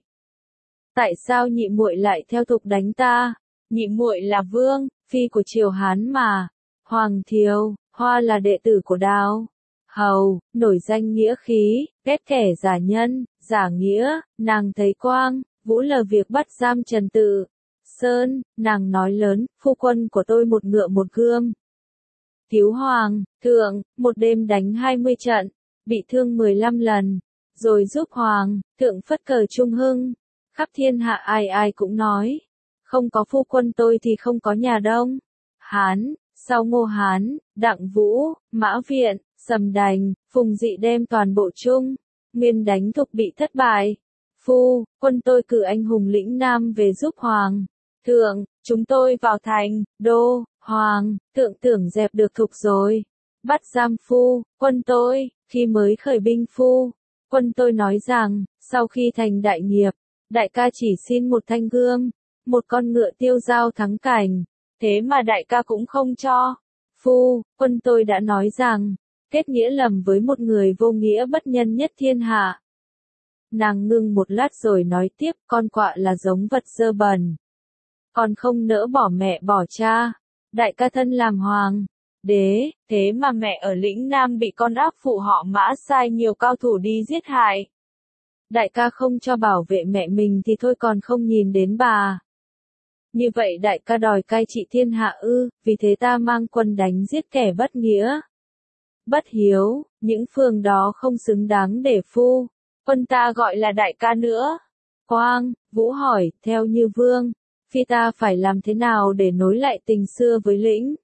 Tại sao nhị muội lại theo tục đánh ta? Nhị muội là vương, phi của triều Hán mà. Hoàng Thiều, Hoa là đệ tử của Đào Hầu, nổi danh nghĩa khí, ghét kẻ giả nhân, giả nghĩa, nàng thấy Quang, Vũ lờ việc bắt giam Trần Tự. sơn, nàng nói lớn, phu quân của tôi một ngựa một gươm. Cứu hoàng, thượng, một đêm đánh hai mươi trận, bị thương mười lăm lần, rồi giúp hoàng, thượng phất cờ trung hưng. Khắp thiên hạ ai ai cũng nói, không có phu quân tôi thì không có nhà Đông. Hán, sau Ngô Hán, Đặng Vũ, Mã Viện, Sầm Đành, Phùng Dị đem toàn bộ Trung Nguyên đánh Thục bị thất bại. Phu, quân tôi cử anh hùng lĩnh Nam về giúp hoàng, thượng, chúng tôi vào thành, đô, hoàng, thượng tưởng dẹp được Thục rồi. Bắt giam phu, quân tôi, khi mới khởi binh phu, quân tôi nói rằng, sau khi thành đại nghiệp, đại ca chỉ xin một thanh gươm, một con ngựa tiêu dao thắng cảnh, thế mà đại ca cũng không cho. Phu, quân tôi đã nói rằng, kết nghĩa lầm với một người vô nghĩa bất nhân nhất thiên hạ. Nàng ngưng một lát rồi nói tiếp, con quạ là giống vật dơ bẩn. Còn không nỡ bỏ mẹ bỏ cha, đại ca thân làm hoàng đế, thế mà mẹ ở lĩnh Nam bị con ác phụ họ Mã sai nhiều cao thủ đi giết hại. Đại ca không cho bảo vệ mẹ mình thì thôi còn không nhìn đến bà. Như vậy đại ca đòi cai trị thiên hạ ư, vì thế ta mang quân đánh giết kẻ bất nghĩa, bất hiếu, những phường đó không xứng đáng để phu quân ta gọi là đại ca nữa. Quang, Vũ hỏi, theo Như Vương, phi ta phải làm thế nào để nối lại tình xưa với lĩnh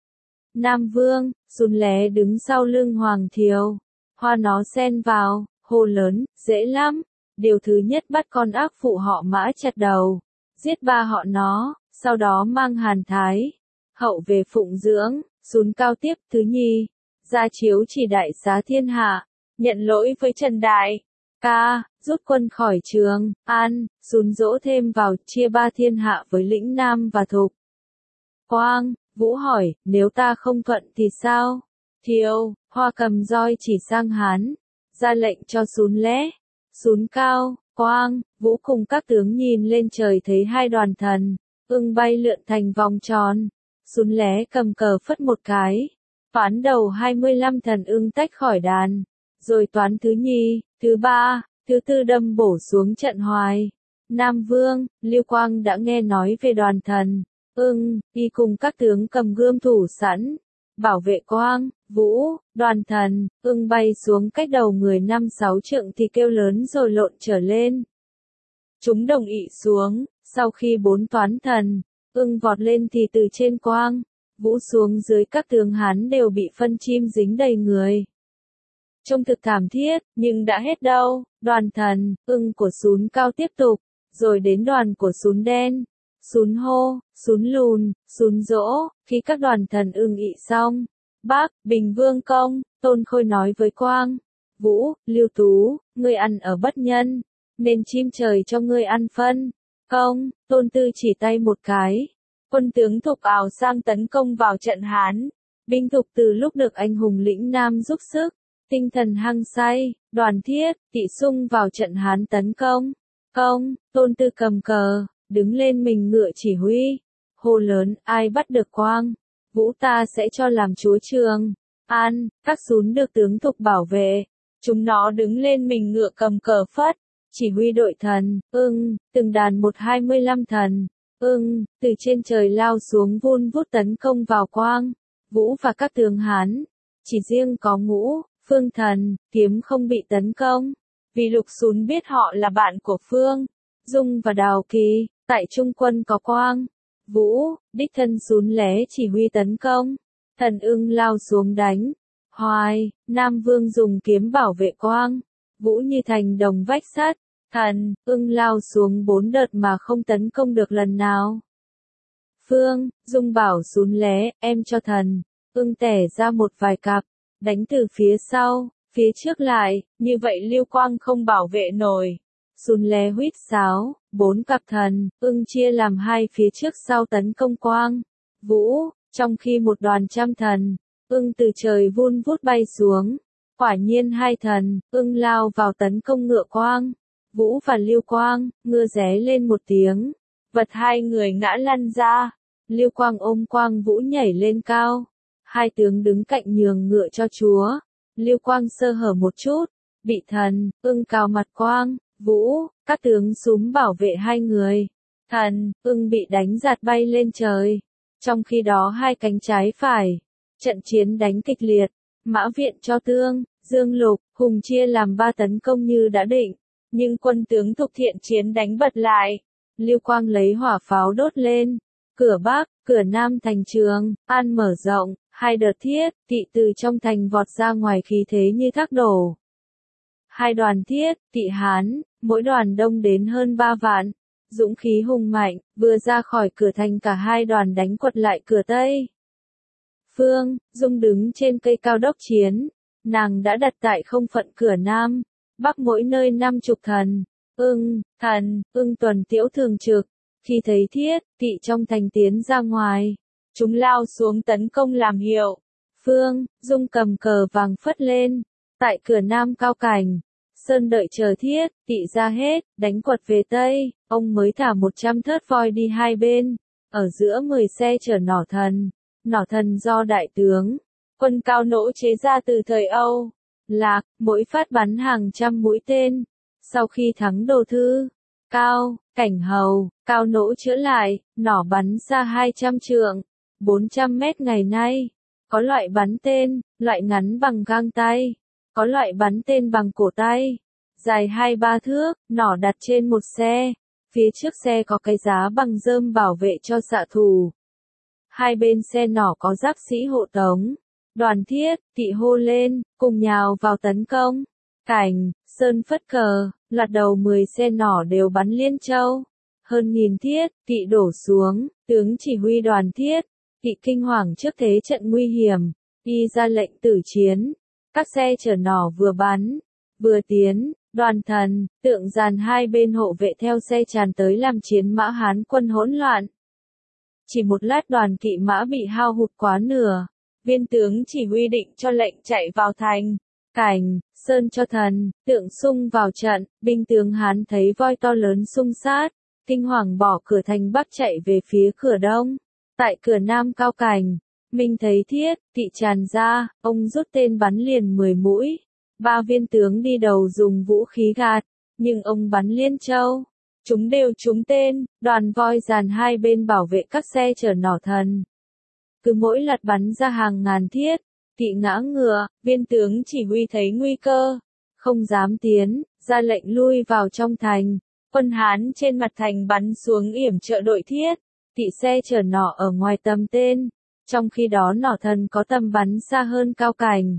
Nam Vương? Sun Lé đứng sau lưng Hoàng Thiều, hoa nó xen vào, hô lớn, dễ lắm. Điều thứ nhất bắt con ác phụ họ Mã chặt đầu, giết ba họ nó, sau đó mang Hàn Thái hậu về phụng dưỡng. Sun Cao tiếp, thứ nhì, ra chiếu chỉ đại xá thiên hạ, nhận lỗi với Trần Đại ca, rút quân khỏi Trường An. Sun dỗ thêm vào, chia ba thiên hạ với lĩnh Nam và Thục. Quang, Vũ hỏi, nếu ta không thuận thì sao? Thiều, Hoa cầm roi chỉ sang Hán, ra lệnh cho Sun Lé. Sun Cao, Quang, Vũ cùng các tướng nhìn lên trời thấy hai đoàn thần ưng bay lượn thành vòng tròn. Sun Lé cầm cờ phất một cái, toán đầu hai mươi lăm thần ưng tách khỏi đàn, rồi toán thứ nhì, thứ ba, thứ tư đâm bổ xuống trận Hoài Nam Vương. Lưu Quang đã nghe nói về đoàn thần ưng, y cùng các tướng cầm gươm thủ sẵn, bảo vệ Quang, Vũ. Đoàn thần ưng bay xuống cách đầu người năm sáu trượng thì kêu lớn rồi lộn trở lên. Chúng đồng ị xuống, sau khi bốn toán thần ưng vọt lên thì từ trên Quang, Vũ xuống dưới các tướng Hán đều bị phân chim dính đầy người. Trông thực thảm thiết, nhưng đã hết đâu. Đoàn thần ưng của Sun Cao tiếp tục, rồi đến đoàn của Sun Đen, Sun Hô, Sun Lùn, Sun Dỗ. Khi các đoàn thần ưng ị xong, Bác, Bình Vương công, Tôn Khôi nói với Quang, Vũ, Lưu Tú, ngươi ăn ở bất nhân, nên chim trời cho ngươi ăn phân. Công, Tôn Tư chỉ tay một cái. Quân tướng Thục ào sang tấn công vào trận Hán. Binh Thục từ lúc được anh hùng lĩnh Nam giúp sức, tinh thần hăng say, đoàn thiết, tị sung vào trận Hán tấn công. Công, Tôn Tư cầm cờ, đứng lên mình ngựa chỉ huy, hô lớn, ai bắt được Quang, Vũ ta sẽ cho làm chúa Trường An. Các Sun được tướng Thục bảo vệ, chúng nó đứng lên mình ngựa cầm cờ phất, chỉ huy đội thần ưng, từng đàn một hai mươi lăm thần ưng, từ trên trời lao xuống vun vút tấn công vào Quang, Vũ và các tướng Hán. Chỉ riêng có Ngũ, Phương Thần, Kiếm không bị tấn công, vì Lục Sun biết họ là bạn của Phương Dung và Đào Kỳ. Tại trung quân có Quang, Vũ, đích thân Sun Lé chỉ huy tấn công, thần ưng lao xuống đánh. Hoài Nam Vương dùng kiếm bảo vệ Quang, Vũ như thành đồng vách sắt. Thần ưng lao xuống bốn đợt mà không tấn công được lần nào. Phương Dung bảo Sun Lé, em cho thần ưng tẻ ra một vài cặp, đánh từ phía sau, phía trước lại, như vậy Lưu Quang không bảo vệ nổi. Sun Lé huýt sáo, bốn cặp thần ưng chia làm hai phía trước sau tấn công Quang, Vũ, trong khi một đoàn trăm thần ưng từ trời vun vút bay xuống. Quả nhiên hai thần ưng lao vào tấn công ngựa Quang, Vũ và Lưu Quang. Ngựa ré lên một tiếng, vật hai người ngã lăn ra. Lưu Quang ôm Quang Vũ nhảy lên cao, hai tướng đứng cạnh nhường ngựa cho chúa. Lưu Quang sơ hở một chút, bị thần ưng cào mặt Quang Vũ. Các tướng súm bảo vệ hai người, Thần, ưng bị đánh giạt bay lên trời. Trong khi đó hai cánh trái phải, trận chiến đánh kịch liệt, Mã viện cho Tương, Dương Lục, Hùng chia làm ba tấn công như đã định, nhưng quân tướng Thục Thiện chiến đánh bật lại. Lưu Quang lấy hỏa pháo đốt lên, cửa Bắc, cửa Nam thành Trường An mở rộng, hai đợt thiết, kỵ từ trong thành vọt ra ngoài khí thế như thác đổ. Hai đoàn thiết, kỵ Hán, mỗi đoàn đông đến hơn ba vạn, dũng khí hùng mạnh, vừa ra khỏi cửa thành cả hai đoàn đánh quật lại cửa Tây. Phương Dung đứng trên cây cao đốc chiến, nàng đã đặt tại không phận cửa Nam, Bắc mỗi nơi năm chục thần, ưng, thần, ưng tuần tiễu thường trực, khi thấy thiết, kỵ trong thành tiến ra ngoài, chúng lao xuống tấn công làm hiệu. Phương Dung cầm cờ vàng phất lên, tại cửa Nam cao cảnh, Sơn đợi chờ thiết, kỵ ra hết, đánh quật về Tây, ông mới thả một trăm thớt voi đi hai bên, ở giữa mười xe chở nỏ thần, nỏ thần do đại tướng, quân Cao Nỗ chế ra từ thời Âu Lạc, mỗi phát bắn hàng trăm mũi tên. Sau khi thắng Đồ Thư, Cao, Cảnh Hầu, Cao Nỗ chữa lại, nỏ bắn xa hai trăm trượng, bốn trăm mét ngày nay. Có loại bắn tên, loại ngắn bằng gang tay, có loại bắn tên bằng cổ tay, dài hai ba thước, nỏ đặt trên một xe. Phía trước xe có cái giá bằng rơm bảo vệ cho xạ thủ. Hai bên xe nỏ có giáp sĩ hộ tống. Đoàn thiết, kỵ hô lên, cùng nhào vào tấn công. Cảnh, Sơn phất cờ, loạt đầu mười xe nỏ đều bắn liên châu. Hơn nghìn thiết, kỵ đổ xuống, tướng chỉ huy đoàn thiết, kỵ kinh hoàng trước thế trận nguy hiểm, y ra lệnh tử chiến. Các xe chở nỏ vừa bắn, vừa tiến, đoàn thần, tượng giàn hai bên hộ vệ theo xe tràn tới làm chiến mã Hán quân hỗn loạn. Chỉ một lát đoàn kỵ mã bị hao hụt quá nửa. Viên tướng chỉ huy định cho lệnh chạy vào thành. Cảnh, Sơn cho thần, tượng xung vào trận, binh tướng Hán thấy voi to lớn xung sát, kinh hoàng bỏ cửa thành Bắc chạy về phía cửa Đông. Tại cửa Nam cao cảnh, Minh thấy thiết, kỵ tràn ra, ông rút tên bắn liền mười mũi. Ba viên tướng đi đầu dùng vũ khí gạt, nhưng ông bắn liên châu. Chúng đều trúng tên, đoàn voi dàn hai bên bảo vệ các xe chở nỏ thần. Cứ mỗi lật bắn ra hàng ngàn thiết, kỵ ngã ngựa, viên tướng chỉ huy thấy nguy cơ, không dám tiến, ra lệnh lui vào trong thành. Quân Hán trên mặt thành bắn xuống yểm trợ đội thiết, kỵ xe chở nỏ ở ngoài tầm tên, trong khi đó nỏ thần có tầm bắn xa hơn cao cảnh.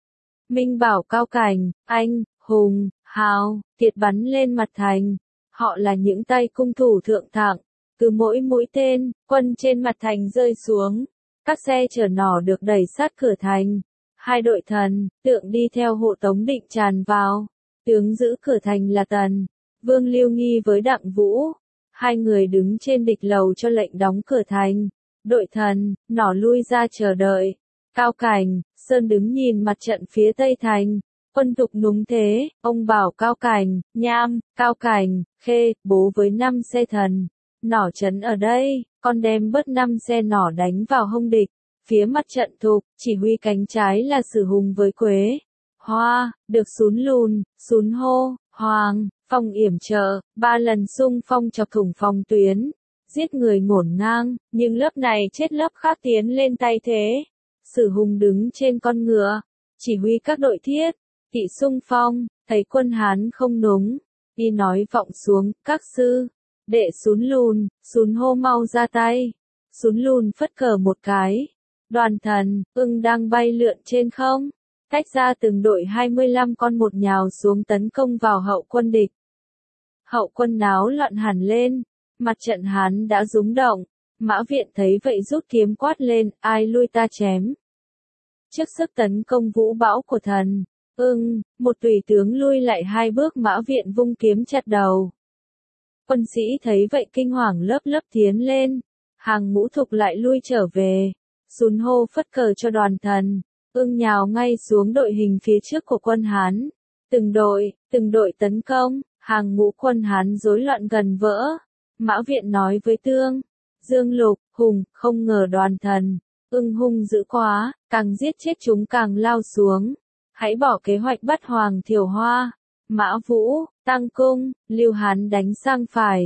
Minh bảo cao cảnh, anh, Hùng, Hào, Kiệt bắn lên mặt thành, họ là những tay cung thủ thượng thặng, cứ mỗi mũi tên, quân trên mặt thành rơi xuống. Các xe chở nỏ được đẩy sát cửa thành. Hai đội thần, tượng đi theo hộ tống định tràn vào. Tướng giữ cửa thành là Tần, Vương Lưu Nghi với Đặng Vũ. Hai người đứng trên địch lầu cho lệnh đóng cửa thành. Đội thần, nỏ lui ra chờ đợi. Cao cảnh, Sơn đứng nhìn mặt trận phía tây thành. Quân Thục núng thế, ông bảo Cao cảnh, Nham, Cao cảnh, Khê, bố với năm xe thần. Nỏ trấn ở đây, con đem bớt năm xe nỏ đánh vào hông địch. Phía mặt trận Thục, chỉ huy cánh trái là Sử Hùng với Quế. Hoa, được sún lùn, sún hô, Hoàng, Phong yểm trợ, ba lần xung phong chọc thủng phòng tuyến. Giết người ngổn ngang, nhưng lớp này chết lớp khác tiến lên tay thế. Sử Hùng đứng trên con ngựa, chỉ huy các đội thiết, kỵ xung phong, thấy quân Hán không núng. Y nói vọng xuống, các sư. Đệ sún lùn, sún hô mau ra tay. Sún lùn phất cờ một cái. Đoàn thần, ưng đang bay lượn trên không. Tách ra từng đội hai mươi lăm con một nhào xuống tấn công vào hậu quân địch. Hậu quân náo loạn hẳn lên. Mặt trận Hán đã rúng động. Mã viện thấy vậy rút kiếm quát lên, ai lui ta chém. Trước sức tấn công vũ bão của thần, ưng, một tùy tướng lui lại hai bước, Mã viện vung kiếm chặt đầu. Quân sĩ thấy vậy kinh hoàng lớp lớp tiến lên, hàng ngũ Thục lại lui trở về, sún hô phất cờ cho đoàn thần, ưng nhào ngay xuống đội hình phía trước của quân Hán. Từng đội, từng đội tấn công, hàng ngũ quân Hán rối loạn gần vỡ. Mã viện nói với Tương, Dương Lục, Hùng, không ngờ đoàn thần, ưng hung dữ quá, càng giết chết chúng càng lao xuống. Hãy bỏ kế hoạch bắt Hoàng Thiểu Hoa. Mã Vũ, Tăng Cung, Lưu Hán đánh sang phải.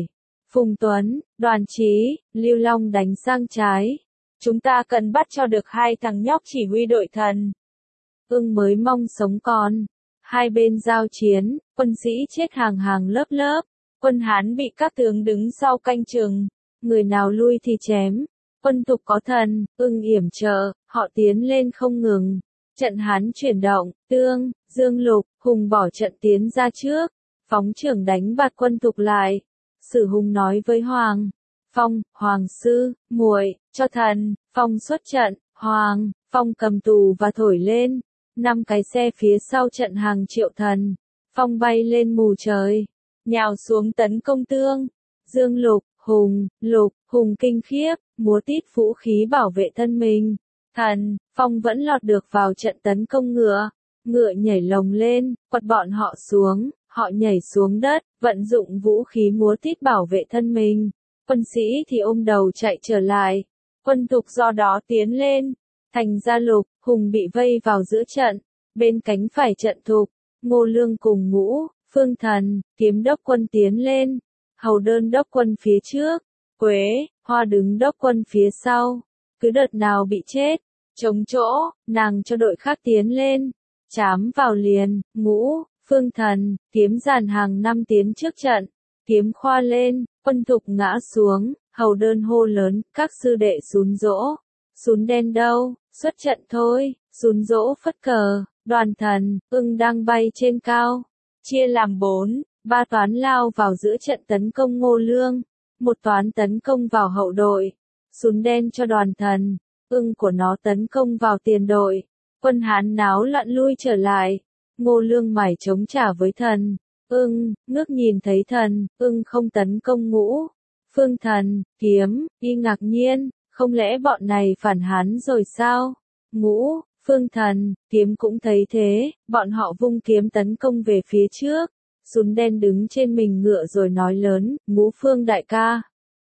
Phùng Tuấn, Đoàn Chí, Lưu Long đánh sang trái. Chúng ta cần bắt cho được hai thằng nhóc chỉ huy đội thần. Ưng mới mong sống còn. Hai bên giao chiến, quân sĩ chết hàng hàng lớp lớp. Quân Hán bị các tướng đứng sau canh chừng. Người nào lui thì chém. Quân Thục có thần, Ưng yểm trợ, họ tiến lên không ngừng. Trận Hán chuyển động, Tương, Dương Lục, Hùng bỏ trận tiến ra trước. Phóng trưởng đánh bạt quân Thục lại. Sử Hùng nói với Hoàng. Phong, Hoàng sư, muội, cho thần. Phong xuất trận, Hoàng, Phong cầm tù và thổi lên. Năm cái xe phía sau trận hàng triệu thần. Phong bay lên mù trời. Nhào xuống tấn công Tương. Dương Lục, Hùng, Lục, Hùng kinh khiếp, múa tít vũ khí bảo vệ thân mình. Thần, Phong vẫn lọt được vào trận tấn công ngựa. Ngựa nhảy lồng lên, quật bọn họ xuống, họ nhảy xuống đất, vận dụng vũ khí múa tít bảo vệ thân mình. Quân sĩ thì ôm đầu chạy trở lại. Quân Thục do đó tiến lên. Thành Gia Lục, Hùng bị vây vào giữa trận. Bên cánh phải trận Thục, Ngô Lương cùng Ngũ, Phương Thần, Kiếm đốc quân tiến lên. Hầu Đơn đốc quân phía trước. Quế, Hoa đứng đốc quân phía sau. Cứ đợt nào bị chết, chống chỗ, nàng cho đội khác tiến lên. Chám vào liền, Ngũ, Phương Thần, Kiếm dàn hàng năm tiến trước trận. Kiếm khoa lên, quân Thục ngã xuống, Hầu Đơn hô lớn, các sư đệ sún dỗ. Sún đen đâu, xuất trận thôi, sún dỗ phất cờ. Đoàn thần, Ưng đang bay trên cao. Chia làm bốn, ba toán lao vào giữa trận tấn công Ngô Lương. Một toán tấn công vào hậu đội. Sún đen cho đoàn thần, Ưng của nó tấn công vào tiền đội. Quân Hán náo loạn lui trở lại. Ngô Lương mải chống trả với thần. Ưng, ngước nhìn thấy thần, Ưng không tấn công Ngũ. Phương Thần, Kiếm, y ngạc nhiên, không lẽ bọn này phản Hán rồi sao? Ngũ, Phương Thần, Kiếm cũng thấy thế, bọn họ vung kiếm tấn công về phía trước. Sún đen đứng trên mình ngựa rồi nói lớn, Ngũ Phương đại ca.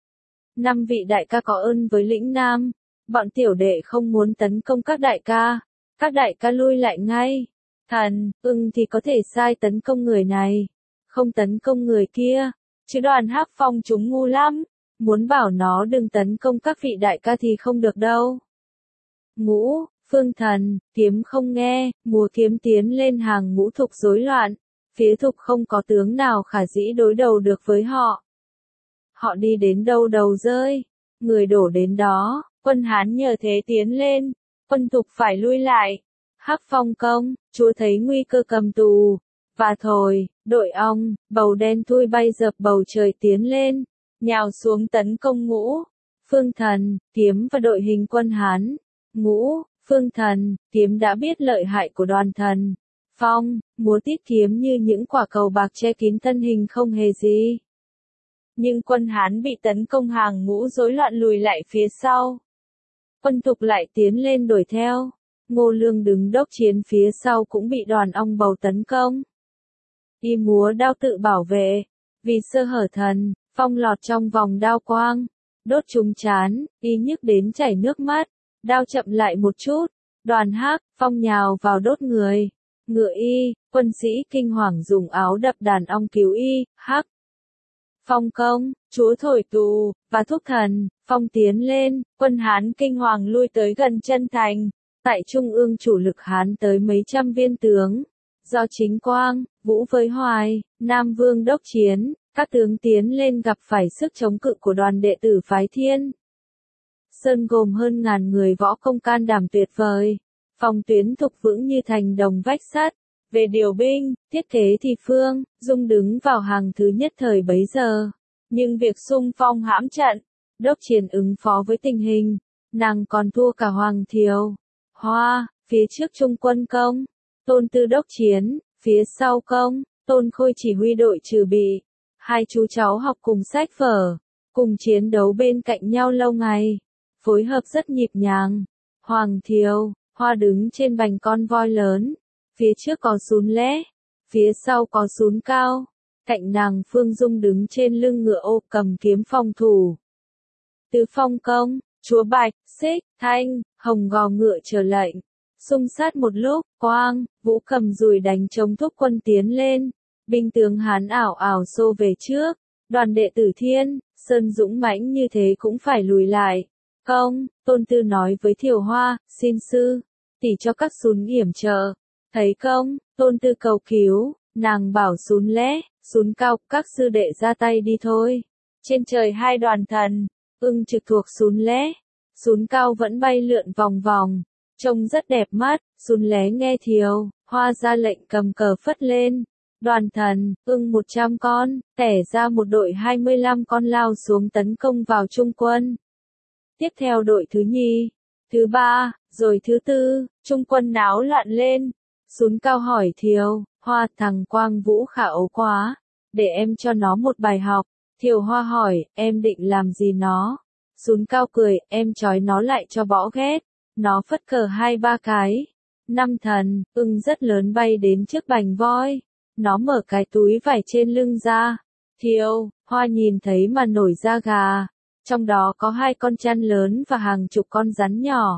Năm vị đại ca có ơn với lĩnh Nam. Bọn tiểu đệ không muốn tấn công các đại ca. Các đại ca lui lại ngay. Thần, Ưng thì có thể sai tấn công người này. Không tấn công người kia. Chứ Đoàn Hắc Phong chúng ngu lắm. Muốn bảo nó đừng tấn công các vị đại ca thì không được đâu. Ngũ, Phương Thần, Kiếm không nghe, múa kiếm tiến lên hàng Ngũ Thục rối loạn. Phía Thục không có tướng nào khả dĩ đối đầu được với họ. Họ đi đến đâu đầu rơi. Người đổ đến đó, quân Hán nhờ thế tiến lên. Quân Thục phải lui lại. Hắc Phong công, chúa thấy nguy cơ cầm tù. Và thổi, đội ong, bầu đen thui bay dập bầu trời tiến lên. Nhào xuống tấn công Ngũ, Phương Thần, Kiếm và đội hình quân Hán. Ngũ, Phương Thần, Kiếm đã biết lợi hại của đoàn thần. Phong, múa tít kiếm như những quả cầu bạc che kín thân hình không hề gì. Nhưng quân Hán bị tấn công hàng Ngũ rối loạn lùi lại phía sau. Quân Thục lại tiến lên đuổi theo. Ngô Lương đứng đốc chiến phía sau cũng bị đoàn ong bầu tấn công. Y múa đao tự bảo vệ. Vì sơ hở thần, Phong lọt trong vòng đao quang. Đốt trúng chán, y nhức đến chảy nước mắt. Đao chậm lại một chút. Đoàn Hắc, Phong nhào vào đốt người. Ngựa y, quân sĩ kinh hoàng dùng áo đập đàn ong cứu y. Hắc. Phong công, chúa thổi tù, và thúc thần, Phong tiến lên, quân Hán kinh hoàng lui tới gần chân thành. Tại trung ương chủ lực Hán tới mấy trăm viên tướng. Do Chính Quang, Vũ với Hoài, Nam Vương đốc chiến, các tướng tiến lên gặp phải sức chống cự của đoàn đệ tử phái Thiên Sơn gồm hơn ngàn người võ công can đảm tuyệt vời. Phòng tuyến Thục vững như thành đồng vách sắt. Về điều binh, thiết kế thì Phương Dung đứng vào hàng thứ nhất thời bấy giờ. Nhưng việc xung phong hãm trận, đốc chiến ứng phó với tình hình, nàng còn thua cả Hoàng Thiều. Hoa, phía trước trung quân công, Tôn Tư đốc chiến, phía sau công, Tôn Khôi chỉ huy đội trừ bị. Hai chú cháu học cùng sách vở, cùng chiến đấu bên cạnh nhau lâu ngày, phối hợp rất nhịp nhàng. Hoàng Thiều, Hoa đứng trên bành con voi lớn, phía trước có sún lẽ, phía sau có sún cao, cạnh nàng Phương Dung đứng trên lưng ngựa ô cầm kiếm phòng thủ. Từ Phong công, chúa Bạch, Xích, Thanh, Hồng gò ngựa chờ lệnh. Xung sát một lúc, Quang, Vũ cầm dùi đánh chống thúc quân tiến lên. Binh tướng Hán ảo ảo xô về trước. Đoàn đệ tử Thiên Sơn dũng mãnh như thế cũng phải lùi lại. Công, Tôn Tư nói với Thiều Hoa, xin sư, tỷ cho các sún yểm trợ. Thấy công, Tôn Tư cầu cứu, nàng bảo sún lẽ, sún cao, các sư đệ ra tay đi thôi. Trên trời hai đoàn thần, ưng trực thuộc sún lẽ, sún cao vẫn bay lượn vòng vòng, trông rất đẹp mắt. Sún lé nghe Thiều Hoa ra lệnh cầm cờ phất lên. Đoàn thần, ưng một trăm con, tẻ ra một đội hai mươi lăm con lao xuống tấn công vào Trung quân. Tiếp theo đội thứ nhì, thứ ba, rồi thứ tư, Trung quân náo loạn lên. Sún cao hỏi Thiều Hoa, thằng Quang Vũ khả ấu quá, để em cho nó một bài học. Thiều Hoa hỏi, em định làm gì nó? Sún cao cười, em trói nó lại cho bỏ ghét. Nó phất cờ hai ba cái. Năm thần, ưng rất lớn bay đến trước bành voi. Nó mở cái túi vải trên lưng ra. Thiều Hoa nhìn thấy mà nổi da gà. Trong đó có hai con chăn lớn và hàng chục con rắn nhỏ.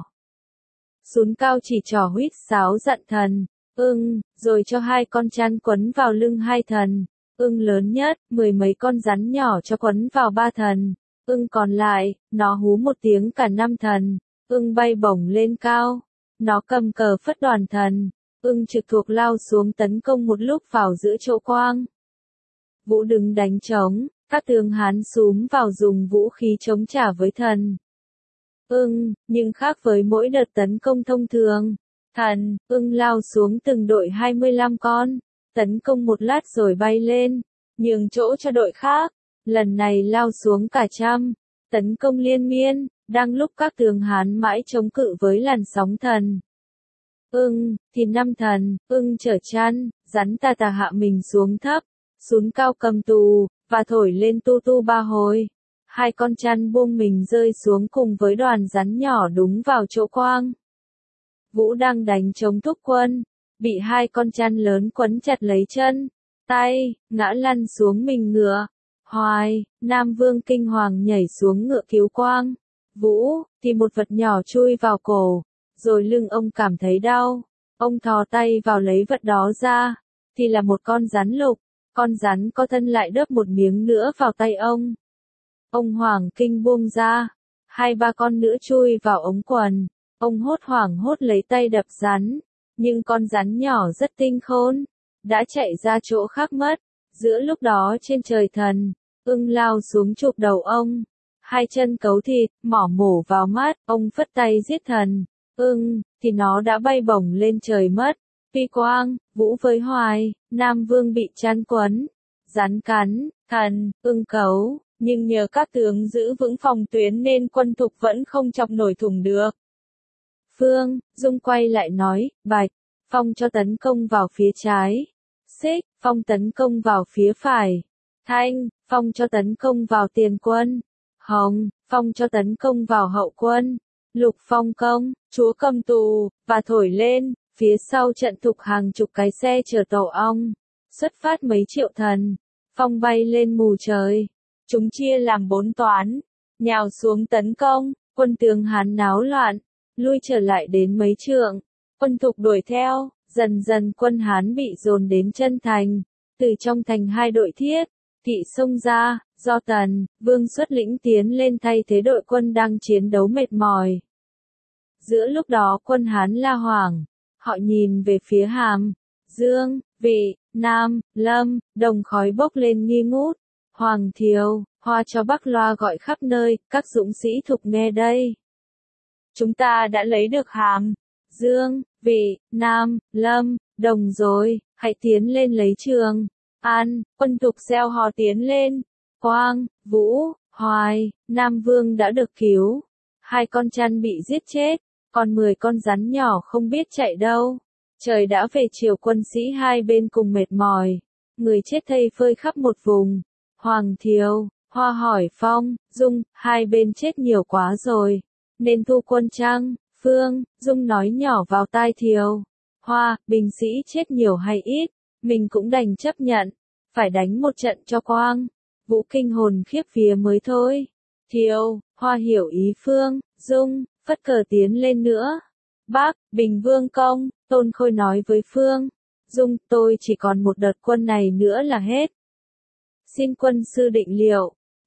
Sún cao chỉ trỏ huýt sáo dặn thần, ưng, rồi cho hai con chăn quấn vào lưng hai thần. Ưng lớn nhất, mười mấy con rắn nhỏ cho quấn vào ba thần. Ưng còn lại, nó hú một tiếng cả năm thần. Ưng bay bổng lên cao. Nó cầm cờ phất đoàn thần. Ưng trực thuộc lao xuống tấn công một lúc vào giữa chỗ Quang Vũ đứng đánh trống. Các tướng Hán xúm vào dùng vũ khí chống trả với thần ưng, nhưng khác với mỗi đợt tấn công thông thường. Thần ưng lao xuống từng đội hai mươi lăm con, tấn công một lát rồi bay lên, nhường chỗ cho đội khác. Lần này lao xuống cả trăm, tấn công liên miên. Đang lúc các tướng Hán mãi chống cự với làn sóng thần ưng, thì năm thần ưng chở chăn, rắn tà tà hạ mình xuống thấp. Sún cao cầm tù, và thổi lên tu tu ba hồi. Hai con chăn buông mình rơi xuống cùng với đoàn rắn nhỏ đúng vào chỗ Quang Vũ đang đánh chống thúc quân. Bị hai con chăn lớn quấn chặt lấy chân, tay, ngã lăn xuống mình ngựa. Hoài, Nam Vương kinh hoàng nhảy xuống ngựa cứu Quang Vũ, thì một vật nhỏ chui vào cổ, rồi lưng ông cảm thấy đau. Ông thò tay vào lấy vật đó ra, thì là một con rắn lục. Con rắn có thân lại đớp một miếng nữa vào tay ông. Ông hoảng kinh buông ra, hai ba con nữa chui vào ống quần. Ông hốt hoảng hốt lấy tay đập rắn, nhưng con rắn nhỏ rất tinh khôn, đã chạy ra chỗ khác mất. Giữa lúc đó trên trời thần ưng lao xuống chụp đầu ông, hai chân cấu thịt, mỏ mổ vào mắt. Ông phất tay giết thần ưng, thì nó đã bay bổng lên trời mất. Tuy Quang Vũ với Hoài, Nam Vương bị chăn quấn, rắn cắn, thần ưng cấu, nhưng nhờ các tướng giữ vững phòng tuyến nên quân Thục vẫn không chọc nổi thủng được. Phương Dung quay lại nói, Bạch Phong cho tấn công vào phía trái, Xích Phong tấn công vào phía phải, Thanh Phong cho tấn công vào tiền quân, Hồng Phong cho tấn công vào hậu quân. Lục Phong công, chúa cầm tù, và thổi lên. Phía sau trận Thục hàng chục cái xe chở tổ ong, xuất phát mấy triệu thần, phong bay lên mù trời. Chúng chia làm bốn toán, nhào xuống tấn công. Quân tướng Hán náo loạn, lui trở lại đến mấy trượng. Quân Thục đuổi theo, dần dần quân Hán bị dồn đến chân thành. Từ trong thành hai đội thiết thị xông ra, do Tần Vương xuất lĩnh tiến lên thay thế đội quân đang chiến đấu mệt mỏi. Giữa lúc đó quân Hán la hoảng. Họ nhìn về phía Hàm Dương, Vị, Nam, Lâm, đồng khói bốc lên nghi ngút. Hoàng Thiều Hoa cho Bắc loa gọi khắp nơi, các dũng sĩ Thục nghe đây. Chúng ta đã lấy được Hàm Dương, Vị, Nam, Lâm, đồng rồi, hãy tiến lên lấy Trường An. Quân Thục reo hò tiến lên. Quang Vũ, Hoài, Nam Vương đã được cứu. Hai con chăn bị giết chết. Còn mười con rắn nhỏ không biết chạy đâu. Trời đã về chiều, quân sĩ hai bên cùng mệt mỏi. Người chết thây phơi khắp một vùng. Hoàng Thiều Hoa hỏi Phong Dung, hai bên chết nhiều quá rồi, nên thu quân chăng? Phương Dung nói nhỏ vào tai Thiều Hoa, binh sĩ chết nhiều hay ít, mình cũng đành chấp nhận. Phải đánh một trận cho Quang Vũ kinh hồn khiếp vía mới thôi. Thiều Hoa hiểu ý Phương Dung, phất cờ tiến lên nữa. Bác, Bình Vương công, Tôn Khôi nói với Phương Dung, tôi chỉ còn một đợt quân này nữa là hết. Xin quân sư định liệu.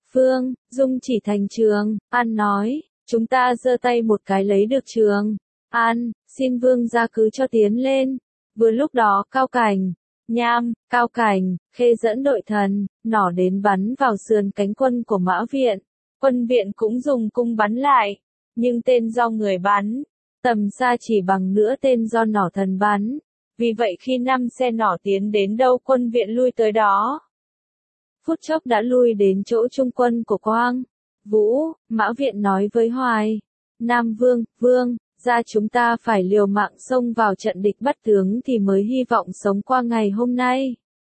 Phương, Dung chỉ thành Trường An nói, chúng ta giơ tay một cái lấy được Trường An, xin vương gia cứ cho tiến lên. Vừa lúc đó Cao Cảnh, Nham, Cao Cảnh, Khê dẫn đội thần, nỏ đến bắn vào sườn cánh quân của Mã Viện. Quân Viện cũng dùng cung bắn lại, nhưng tên do người bắn, tầm xa chỉ bằng nửa tên do nỏ thần bắn. Vì vậy khi năm xe nỏ tiến đến đâu quân Viện lui tới đó. Phút chốc đã lui đến chỗ trung quân của Quang Vũ. Mã Viện nói với Hoài Nam Vương, Vương, ra chúng ta phải liều mạng xông vào trận địch bắt tướng thì mới hy vọng sống qua ngày hôm nay.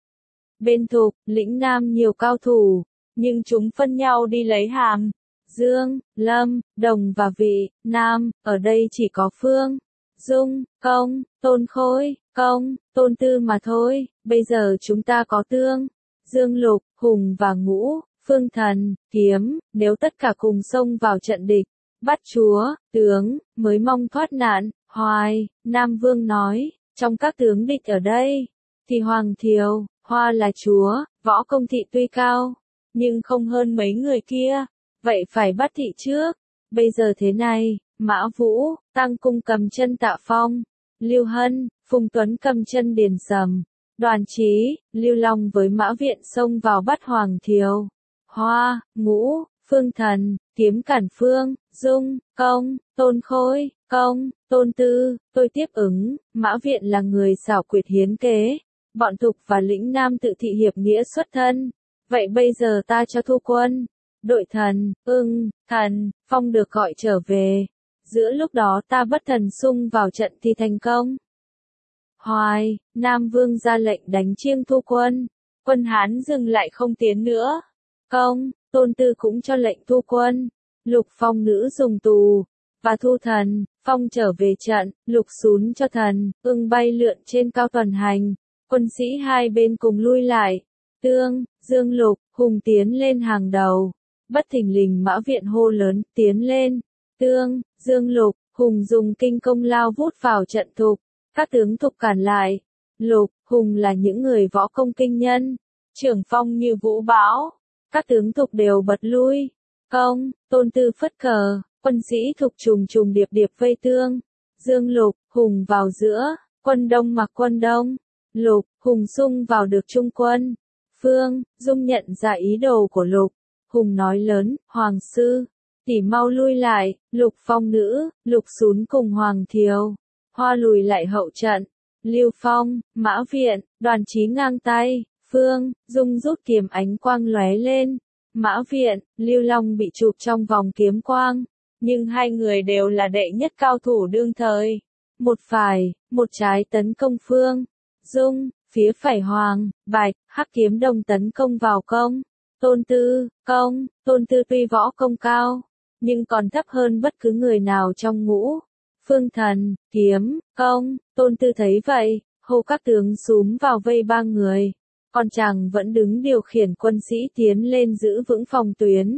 Bên Thục, lĩnh Nam nhiều cao thủ, nhưng chúng phân nhau đi lấy Hàm, Dương, Lâm, Đồng và Vị, Nam, ở đây chỉ có Phương, Dung, Công, Tôn Khôi, Công, Tôn Tư mà thôi. Bây giờ chúng ta có Tương, Dương Lục, Hùng và Ngũ, Phương Thần, Kiếm, nếu tất cả cùng xông vào trận địch, bắt chúa, tướng, mới mong thoát nạn. Hoài Nam Vương nói, trong các tướng địch ở đây, thì Hoàng Thiều, Hoa là chúa, võ công thị tuy cao, nhưng không hơn mấy người kia, vậy phải bắt thị trước. Bây giờ thế này, Mã Vũ, Tăng Cung cầm chân Tạ Phong, Lưu Hân, Phùng Tuấn cầm chân Điền Sầm, Đoàn Chí, Lưu Long với Mã Viện xông vào bắt Hoàng Thiều, Hoa, Ngũ, Phương Thần, Kiếm cản Phương, Dung, Công, Tôn Khôi, Công, Tôn Tư. Tôi tiếp ứng, Mã Viện là người xảo quyệt hiến kế, bọn Thục và lĩnh Nam tự thị hiệp nghĩa xuất thân. Vậy bây giờ ta cho thu quân. Đội thần, ưng, thần, Phong được gọi trở về. Giữa lúc đó ta bất thần xung vào trận thì thành công. Hoài Nam Vương ra lệnh đánh chiêng thu quân. Quân Hán dừng lại không tiến nữa. Công, Tôn Tư cũng cho lệnh thu quân. Lục Phong nữ dùng tù, và thu thần. Phong trở về trận, lục xún cho thần, ưng bay lượn trên cao tuần hành. Quân sĩ hai bên cùng lui lại. Tương, Dương Lục, Hùng tiến lên hàng đầu. Bất thình lình Mã Viện hô lớn, tiến lên. Tương, Dương Lục, Hùng dùng kinh công lao vút vào trận Thục. Các tướng Thục cản lại. Lục, Hùng là những người võ công kinh nhân. Trưởng phong như vũ bão. Các tướng Thục đều bật lui. Công, Tôn Tư phất cờ. Quân sĩ Thục trùng trùng điệp điệp vây Tương, Dương Lục, Hùng vào giữa. Quân Đông mặc quân Đông. Lục, Hùng xung vào được trung quân. Phương, Dung nhận ra ý đồ của Lục. Hùng nói lớn, Hoàng sư, tỷ mau lui lại. Lục Phong nữ, Lục xún cùng Hoàng Thiều, Hoa lùi lại hậu trận. Lưu Phong, Mã Viện, Đoàn Chí ngang tay. Phương, Dung rút kiếm ánh quang lóe lên. Mã Viện, Lưu Long bị chụp trong vòng kiếm quang. Nhưng hai người đều là đệ nhất cao thủ đương thời. Một phải, một trái tấn công Phương, Dung, phía phải Hoàng, Bạch, Hắc kiếm đồng tấn công vào Công, Tôn Tư, Công, Tôn Tư tuy võ công cao, nhưng còn thấp hơn bất cứ người nào trong ngũ. Phương Thần, Kiếm, Công, Tôn Tư thấy vậy, hô các tướng xúm vào vây ba người. Còn chàng vẫn đứng điều khiển quân sĩ tiến lên giữ vững phòng tuyến.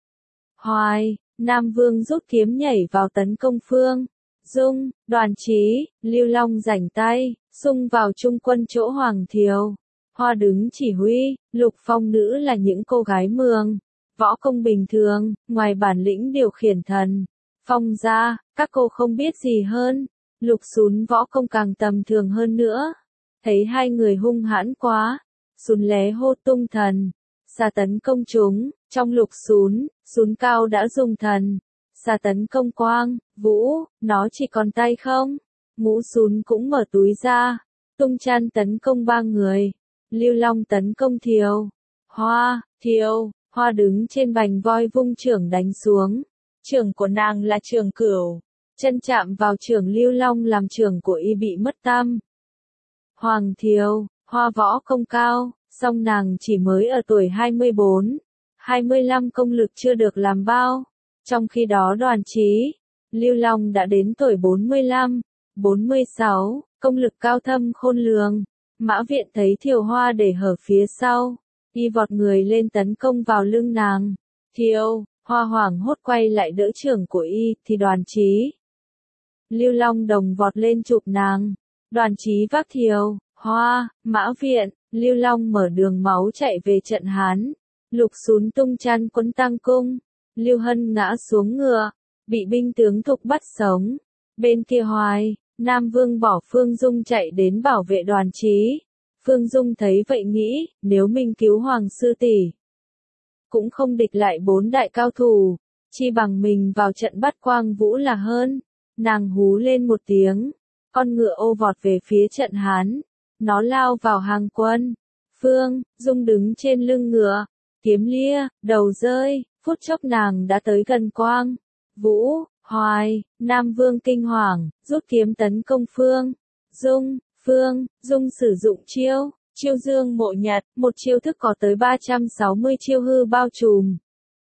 Hoài Nam Vương rút kiếm nhảy vào tấn công Phương, Dung, Đoàn Chí, Lưu Long rảnh tay, xung vào trung quân chỗ Hoàng Thiều. Hoa đứng chỉ huy. Lục Phong nữ là những cô gái mường, võ công bình thường, ngoài bản lĩnh điều khiển thần Phong ra, các cô không biết gì hơn. Lục xún võ công càng tầm thường hơn nữa. Thấy hai người hung hãn quá, xún lé hô tung thần, xà tấn công chúng. Trong lục xún, xún cao đã dùng thần, xà tấn công Quang Vũ, nó chỉ còn tay không. Ngũ xún cũng mở túi ra, tung chan tấn công ba người. Lưu Long tấn công Thiều, Hoa, Thiều, Hoa đứng trên bành voi vung chưởng đánh xuống. Chưởng của nàng là chưởng Cửu, chân chạm vào chưởng Lưu Long làm chưởng của y bị mất tăm. Hoàng Thiều, Hoa võ công cao, song nàng chỉ mới ở tuổi hai mươi bốn, hai mươi lăm công lực chưa được làm bao. Trong khi đó Đoàn Chí, Lưu Long đã đến tuổi bốn mươi lăm, bốn mươi sáu, công lực cao thâm khôn lường. Mã Viện thấy Thiều Hoa để hở phía sau, y vọt người lên tấn công vào lưng nàng. Thiều, Hoa hoảng hốt quay lại đỡ chưởng của y, thì Đoàn Chí, Lưu Long đồng vọt lên chụp nàng. Đoàn Chí vác Thiều, Hoa, Mã Viện, Lưu Long mở đường máu chạy về trận Hán. Lục Xún tung chăn quấn tăng cung, Lưu Hân ngã xuống ngựa, bị binh tướng Thục bắt sống. Bên kia Hoài, Nam Vương bỏ Phương Dung chạy đến bảo vệ Đoàn Chí. Phương Dung thấy vậy nghĩ, nếu mình cứu Hoàng sư tỷ, cũng không địch lại bốn đại cao thủ, chi bằng mình vào trận bắt Quang Vũ là hơn. Nàng hú lên một tiếng, con ngựa ô vọt về phía trận Hán, nó lao vào hàng quân. Phương Dung đứng trên lưng ngựa, kiếm lia, đầu rơi, phút chốc nàng đã tới gần Quang Vũ. Hoài, Nam Vương kinh hoàng, rút kiếm tấn công Phương Dung. Phương Dung sử dụng chiêu, chiêu dương mộ nhật, một chiêu thức có tới ba trăm sáu mươi chiêu hư bao trùm.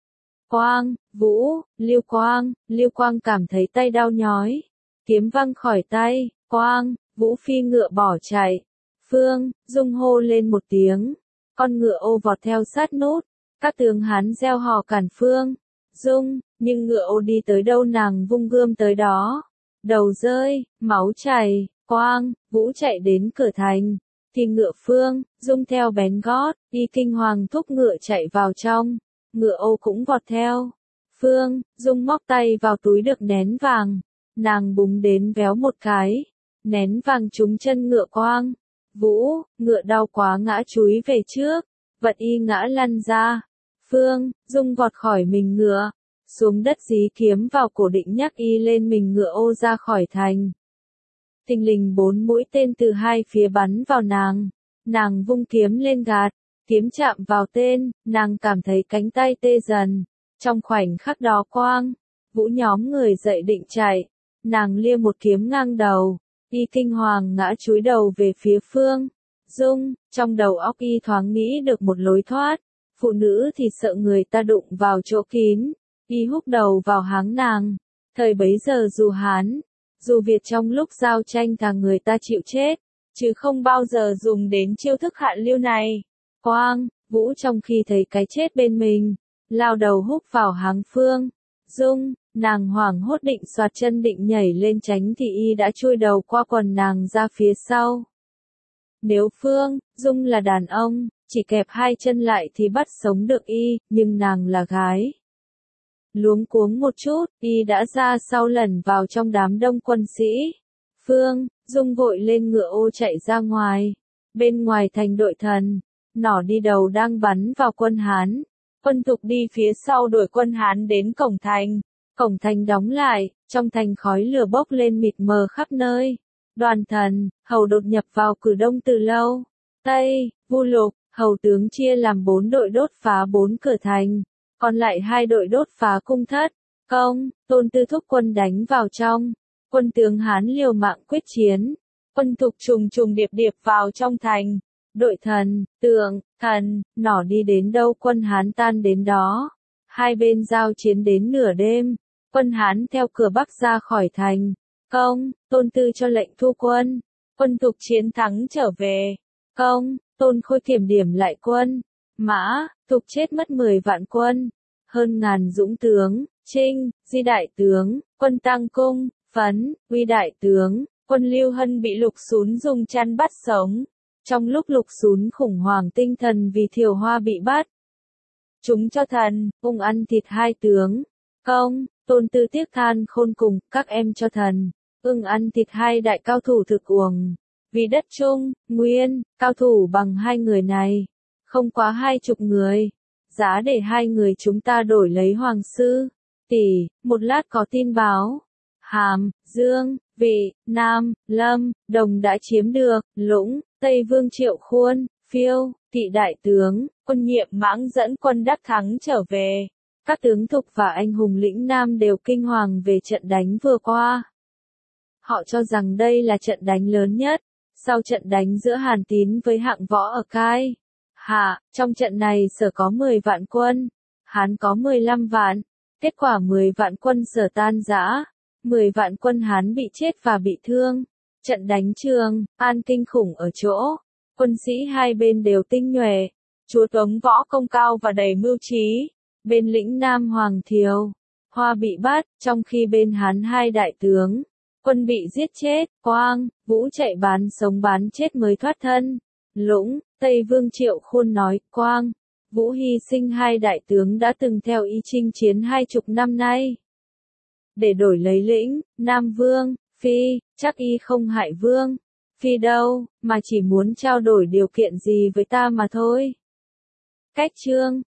Quang Vũ, Lưu Quang, Lưu Quang cảm thấy tay đau nhói, kiếm văng khỏi tay, Quang Vũ phi ngựa bỏ chạy. Phương Dung hô lên một tiếng, con ngựa ô vọt theo sát nút, các tướng Hán reo hò cản Phương Dung, nhưng ngựa ô đi tới đâu nàng vung gươm tới đó. Đầu rơi, máu chảy, Quang Vũ chạy đến cửa thành, thì ngựa Phương Dung theo bén gót, y kinh hoàng thúc ngựa chạy vào trong, ngựa ô cũng vọt theo. Phương Dung móc tay vào túi đựng nén vàng, nàng búng đến véo một cái, nén vàng trúng chân ngựa Quang Vũ, ngựa đau quá ngã chúi về trước, vật y ngã lăn ra. Phương Dung vọt khỏi mình ngựa, xuống đất dí kiếm vào cổ định nhắc y lên mình ngựa ô ra khỏi thành. Thình lình bốn mũi tên từ hai phía bắn vào nàng, nàng vung kiếm lên gạt, kiếm chạm vào tên, nàng cảm thấy cánh tay tê dần. Trong khoảnh khắc đó Quang Vũ nhóm người dậy định chạy, nàng lia một kiếm ngang đầu, y kinh hoàng ngã chúi đầu về phía Phương Dung, trong đầu óc y thoáng nghĩ được một lối thoát. Phụ nữ thì sợ người ta đụng vào chỗ kín, y húc đầu vào háng nàng. Thời bấy giờ dù Hán, dù Việt trong lúc giao tranh cả người ta chịu chết, chứ không bao giờ dùng đến chiêu thức hạ lưu này. Quang Vũ trong khi thấy cái chết bên mình, lao đầu húc vào háng Phương Dung, nàng hoảng hốt định xoạt chân định nhảy lên tránh thì y đã chui đầu qua quần nàng ra phía sau. Nếu Phương Dung là đàn ông, chỉ kẹp hai chân lại thì bắt sống được y, nhưng nàng là gái. Luống cuống một chút, y đã ra sau lẩn vào trong đám đông quân sĩ. Phương Dung vội lên ngựa ô chạy ra ngoài. Bên ngoài thành đội thần, nỏ đi đầu đang bắn vào quân Hán. Quân Thục đi phía sau đuổi quân Hán đến cổng thành. Cổng thành đóng lại, trong thành khói lửa bốc lên mịt mờ khắp nơi. Đoàn thần, hầu đột nhập vào Cử Đông từ lâu. Tây, Vu Lục, hầu tướng chia làm bốn đội đốt phá bốn cửa thành, còn lại hai đội đốt phá cung thất. Công, Tôn Tư thúc quân đánh vào trong. Quân tướng Hán liều mạng quyết chiến. Quân Thục trùng trùng điệp điệp vào trong thành. Đội thần, tượng, thần, nỏ đi đến đâu quân Hán tan đến đó. Hai bên giao chiến đến nửa đêm. Quân Hán theo cửa bắc ra khỏi thành. Công, Tôn Tư cho lệnh thu quân. Quân Thục chiến thắng trở về. Công, Tôn Khôi kiểm điểm lại quân. Mã, Thục chết mất mười vạn quân. Hơn ngàn dũng tướng. Trinh, Di đại tướng, quân Tăng Cung, Phấn, Uy đại tướng, quân Lưu Hân bị Lục Xún dùng chăn bắt sống. Trong lúc Lục Xún khủng hoảng tinh thần vì Thiều Hoa bị bắt, chúng cho thần, ung ăn thịt hai tướng. Công, Tôn Tư tiếc than khôn cùng, các em cho thần, ưng ăn thịt hai đại cao thủ thực uổng. Vì đất Trung, Nguyên, cao thủ bằng hai người này, không quá hai chục người. Giá để hai người chúng ta đổi lấy Hoàng sư tỷ. Một lát có tin báo. Hàm, Dương, Vị, Nam, Lâm, Đồng đã chiếm được, Lũng, Tây Vương Triệu Khuôn, Phiêu, Thị đại tướng, quân Nhiệm Mãng dẫn quân đắc thắng trở về. Các tướng Thục và anh hùng lĩnh Nam đều kinh hoàng về trận đánh vừa qua. Họ cho rằng đây là trận đánh lớn nhất, sau trận đánh giữa Hàn Tín với hạng võ ở Cai Hạ. Trong trận này Sở có mười vạn quân, Hán có mười lăm vạn. Kết quả mười vạn quân Sở tan rã, mười vạn quân Hán bị chết và bị thương. Trận đánh Trường An kinh khủng ở chỗ, quân sĩ hai bên đều tinh nhuệ, chúa Tống võ công cao và đầy mưu trí. Bên lĩnh Nam Hoàng Thiều Hoa bị bắt, trong khi bên Hán hai đại tướng, quân bị giết chết. Quang Vũ chạy bán sống bán chết mới thoát thân. Lũng, Tây Vương Triệu Khuôn nói, Quang Vũ hy sinh hai đại tướng đã từng theo y chinh chiến hai chục năm nay. Để đổi lấy lĩnh, Nam Vương, Phi, chắc y không hại Vương, Phi đâu, mà chỉ muốn trao đổi điều kiện gì với ta mà thôi. Cách chương